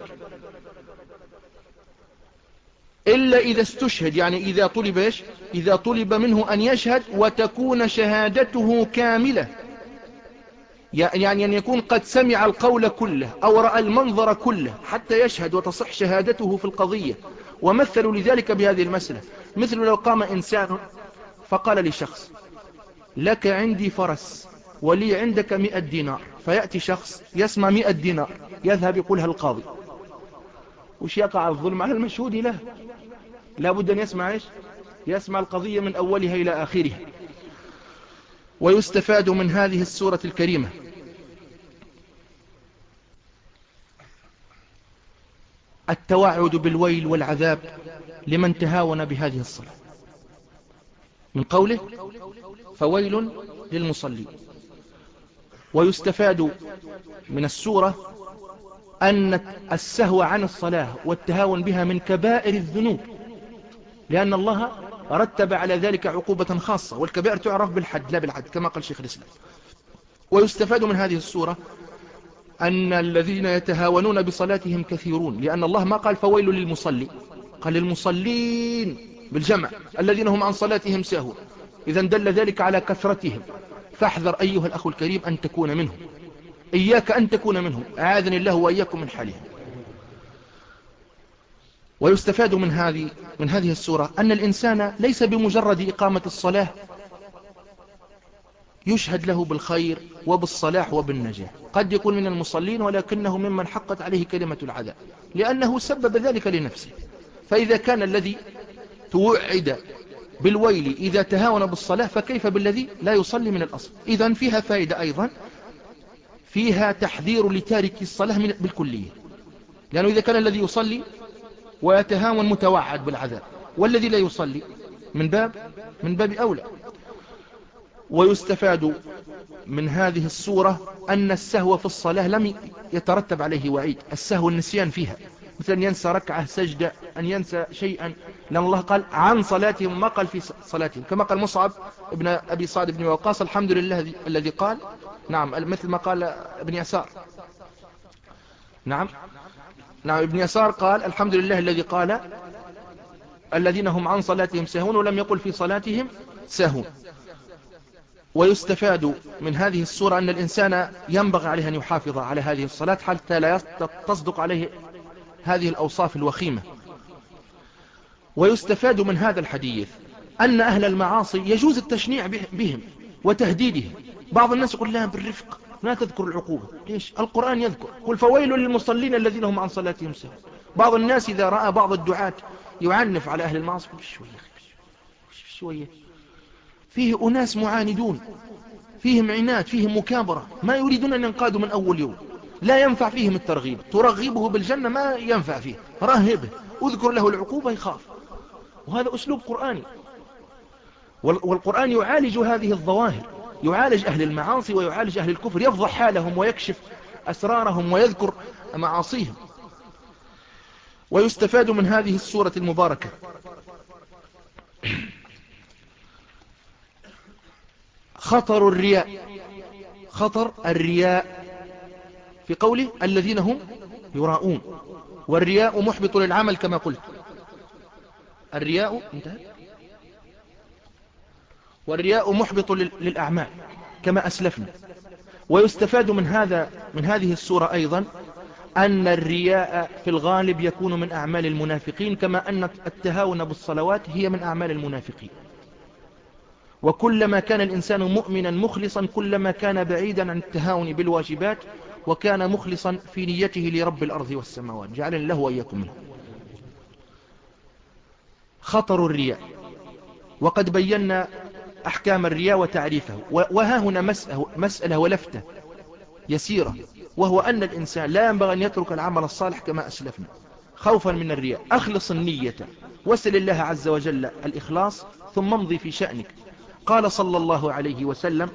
إلا إذا استشهد، يعني إذا طلب إيش؟ إذا طلب منه أن يشهد وتكون شهادته كاملة، يعني أن يكون قد سمع القول كله أو رأى المنظر كله حتى يشهد وتصح شهادته في القضية. ومثلوا لذلك بهذه المسألة، مثل لو قام إنسان فقال لشخص: لك عندي فرس ولي عندك مئة دينار، فيأتي شخص يسمع مئة دينار يذهب يقولها القاضي، وش يقع الظلم على المشهود له؟ لا بد أن يسمع إيش؟ يسمع القضية من أولها إلى آخرها. ويستفاد من هذه السورة الكريمة التوعد بالويل والعذاب لمن تهاون بهذه الصلاة، من قوله فويل للمصلين. ويستفاد من السورة أن السهو عن الصلاة والتهاون بها من كبائر الذنوب، لأن الله رتب على ذلك عقوبة خاصة، والكبائر تعرف بالحد لا بالعد كما قال شيخ الإسلام. ويستفاد من هذه السورة أن الذين يتهاونون بصلاتهم كثيرون، لأن الله ما قال فويل للمصلي، قال للمصلين بالجمع الذين هم عن صلاتهم ساهون، إذا دل ذلك على كثرتهم. فاحذر أيها الأخ الكريم أن تكون منهم، إياك أن تكون منهم، أعاذني الله وإياكم من حالهم. ويستفاد من هذه من هذه السورة أن الإنسان ليس بمجرد إقامة الصلاة يشهد له بالخير وبالصلاح وبالنجاح، قد يكون من المصلين ولكنه ممن حقت عليه كلمة العذاب، لأنه سبب ذلك لنفسه. فإذا كان الذي توعد بالويل إذا تهاون بالصلاة، فكيف بالذي لا يصلي من الأصل؟ إذن فيها فائدة أيضا، فيها تحذير لتارك الصلاة بالكلية، لأنه إذا كان الذي يصلي ويتهاون متوعد بالعذاب، والذي لا يصلي من باب من باب أولى. ويستفاد من هذه السورة أن السهو في الصلاة لم يترتب عليه وعيد، السهو النسيان فيها، مثل أن ينسى ركعة سجدة، أن ينسى شيئا، لأن الله قال عن صلاتهم ما قال في صلاتهم، كما قال مصعب ابن أبي صاد بن وقاص الحمد لله الذي قال، نعم مثل ما قال ابن يسار، نعم نعم ابن يسار قال الحمد لله الذي قال الذين هم عن صلاتهم ساهون، ولم يقل في صلاتهم ساهون. ويستفاد من هذه السورة أن الإنسان ينبغي عليه أن يحافظ على هذه الصلاة حتى لا تصدق عليه هذه الأوصاف الوخيمة. ويستفاد من هذا الحديث أن أهل المعاصي يجوز التشنيع بهم وتهديدهم. بعض الناس يقول لها بالرفق لا تذكر العقوبة، ليش؟ القرآن يذكر، قل فويل للمصلين الذين هم عن صلاتهم ساهون. بعض الناس إذا رأى بعض الدعاة يعنف على أهل المعاصي شوية شوية، فيه أناس معاندون، فيهم عناد، فيهم مكابرة، ما يريدون أن ينقادوا من أول يوم، لا ينفع فيهم الترغيب، ترغبه بالجنة ما ينفع فيه، رهبه اذكر له العقوبة يخاف. وهذا أسلوب قرآني، والقرآن يعالج هذه الظواهر، يعالج أهل المعاصي ويعالج أهل الكفر، يفضح حالهم ويكشف أسرارهم ويذكر معاصيهم. ويستفاد من هذه السورة المباركة خطر الرياء، خطر الرياء في قوله الذين هم يراؤون، والرياء محبط للعمل كما قلت، الرياء انتهى، والرياء محبط للأعمال كما أسلفنا. ويستفاد من هذا من هذه السورة أيضا أن الرياء في الغالب يكون من أعمال المنافقين، كما أن التهاون بالصلوات هي من أعمال المنافقين. وكلما كان الإنسان مؤمنا مخلصا كلما كان بعيدا عن التهاون بالواجبات، وكان مخلصا في نيته لرب الأرض والسماوات، جعلنا له وإياكم منه. خطر الرياء، وقد بينا أحكام الرياء وتعريفه، وها هنا مسألة, مسألة ولفتة يسيرة، وهو أن الإنسان لا ينبغي أن يترك العمل الصالح كما أسلفنا خوفا من الرياء. أخلص النية، وسل الله عز وجل الإخلاص، ثم امضي في شأنك. قال صلى الله عليه وسلم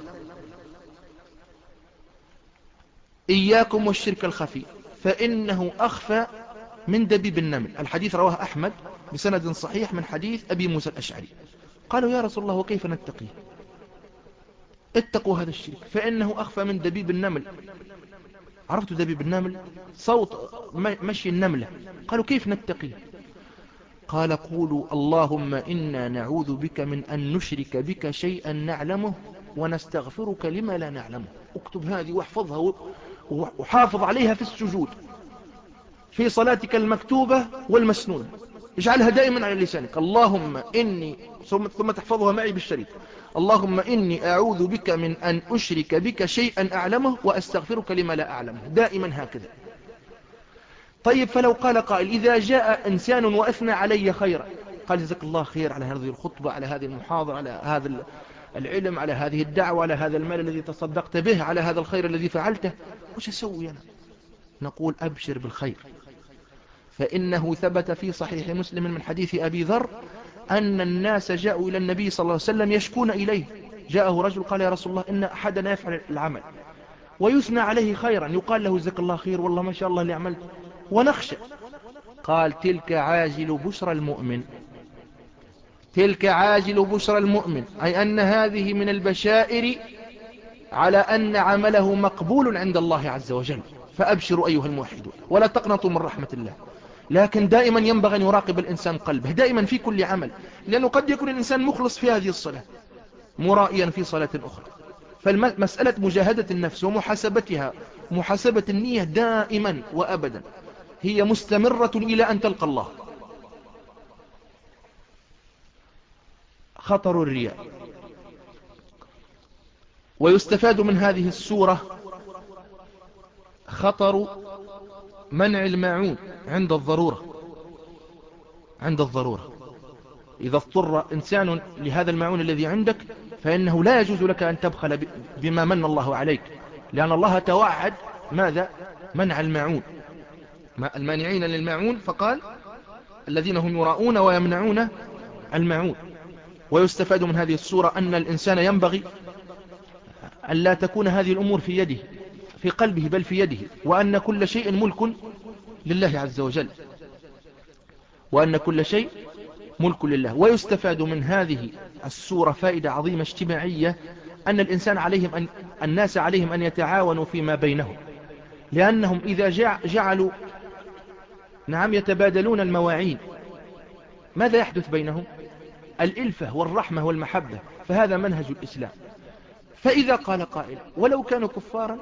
إياكم والشرك الخفي فإنه أخفى من دبيب النمل. الحديث رواه أحمد بسند صحيح من حديث أبي موسى الأشعري. قالوا يا رسول الله وكيف نتقيه؟ اتقوا هذا الشرك فإنه أخفى من دبيب النمل. عرفتوا دبيب النمل؟ صوت مشي النملة. قالوا كيف نتقيه؟ قال قولوا اللهم إنا نعوذ بك من أن نشرك بك شيئا نعلمه ونستغفرك لما لا نعلمه. اكتب هذه واحفظها وحافظ عليها في السجود، في صلاتك المكتوبة والمسنونة، اجعلها دائما على لسانك. اللهم إني ثم تحفظها معي بالشريط، اللهم إني أعوذ بك من أن أشرك بك شيئا أعلمه وأستغفرك لما لا أعلمه، دائما هكذا. طيب فلو قال قائل إذا جاء إنسان وأثنى علي خيرا، قال جزاك الله خير على هذه الخطبة، على هذه المحاضرة، على هذا العلم، على هذه الدعوة، على هذا المال الذي تصدقت به، على هذا الخير الذي فعلته، وش أسوي أنا؟ نقول أبشر بالخير، فإنه ثبت في صحيح مسلم من حديث أبي ذر أن الناس جاءوا إلى النبي صلى الله عليه وسلم يشكون إليه. جاءه رجل قال: يا رسول الله، إن أحدنا يفعل العمل ويثنى عليه خيرا، يقال له: جزاك الله خير، والله ما شاء الله اللي عملت، ونخشى. قال: تلك عاجل بشرى المؤمن، تلك عاجل بشرى المؤمن، أي أن هذه من البشائر على أن عمله مقبول عند الله عز وجل. فأبشروا أيها الموحدون، ولا تقنطوا من رحمة الله. لكن دائما ينبغي أن يراقب الإنسان قلبه دائما في كل عمل، لأنه قد يكون الإنسان مخلص في هذه الصلاة مرائيا في صلاة أخرى. فالمسألة مجاهدة النفس ومحاسبتها، محاسبة النية دائما وأبدا هي مستمرة إلى أن تلقى الله. خطر الرياء. ويستفاد من هذه السورة خطر منع الماعون عند الضرورة. عند الضرورة إذا اضطر إنسان لهذا الماعون الذي عندك، فإنه لا يجوز لك أن تبخل بما من الله عليك، لأن الله توعد ماذا؟ منع الماعون، المانعين للماعون، فقال: الذين هم يراؤون ويمنعون الماعون. ويستفاد من هذه السورة أن الإنسان ينبغي أن لا تكون هذه الأمور في يده، في قلبه، بل في يده، وأن كل شيء ملك لله عز وجل، وأن كل شيء ملك لله. ويستفاد من هذه السورة فائدة عظيمة اجتماعية، أن الإنسان عليهم أن الناس عليهم أن يتعاونوا فيما بينهم، لأنهم إذا جعلوا نعم يتبادلون المواعين، ماذا يحدث بينهم؟ الإلفة والرحمة والمحبة، فهذا منهج الإسلام. فإذا قال قائل: ولو كانوا كفارا؟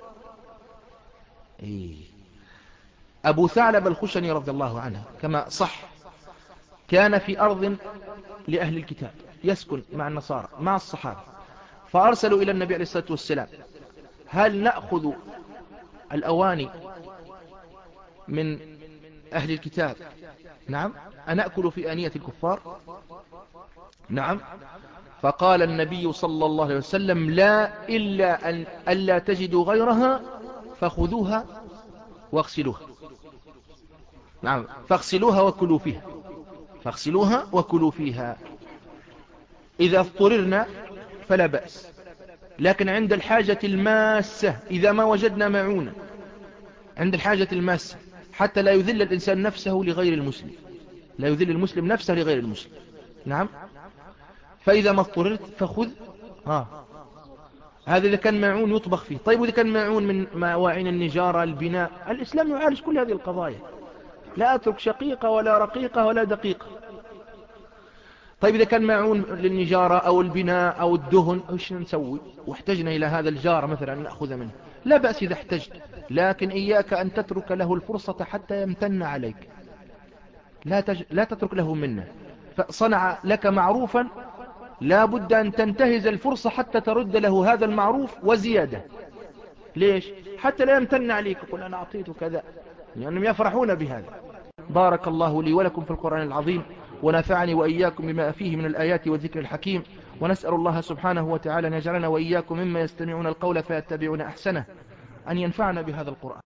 إيه. أبو ثعلب الخشني رضي الله عنه كما صح كان في أرض لأهل الكتاب يسكن مع النصارى مع الصحابة، فأرسلوا إلى النبي عليه الصلاة والسلام: هل نأخذ الأواني من أهل الكتاب؟ نعم. أنأكل في آنية الكفار؟ نعم. فقال النبي صلى الله عليه وسلم: لا، إلا أن ألا تجدوا غيرها فخذوها واغسلوها. نعم، فاغسلوها وكلوا فيها، فاغسلوها وكلوا فيها. إذا اضطررنا فلا بأس، لكن عند الحاجة الماسة، إذا ما وجدنا معونا، عند الحاجة الماسة، حتى لا يذل الإنسان نفسه لغير المسلم، لا يذل المسلم نفسه لغير المسلم. نعم. فإذا ما اضطررت فخذ. آه. هذا إذا كان معون يطبخ فيه. طيب وإذا كان معون من مواعين النجارة، البناء، الإسلام يعالج كل هذه القضايا، لا أترك شقيقة ولا رقيقة ولا دقيقة. طيب إذا كان معون للنجارة أو البناء أو الدهن، إيش نسوي؟ واحتجنا إلى هذا الجار مثلا نأخذ منه، لا بأس إذا احتجت، لكن إياك أن تترك له الفرصة حتى يمتن عليك، لا, تج... لا تترك له منه. فصنع لك معروفا، لا بد أن تنتهز الفرصة حتى ترد له هذا المعروف وزيادة. ليش؟ حتى لا يمتن عليك يقول أنا أعطيته كذا، لأنهم يفرحون بهذا. بارك الله لي ولكم في القرآن العظيم، ونفعني وإياكم بما فيه من الآيات والذكر الحكيم، ونسأل الله سبحانه وتعالى أن يجعلنا وإياكم مما يستمعون القول فيتبعون أحسنه، أن ينفعنا بهذا القرآن.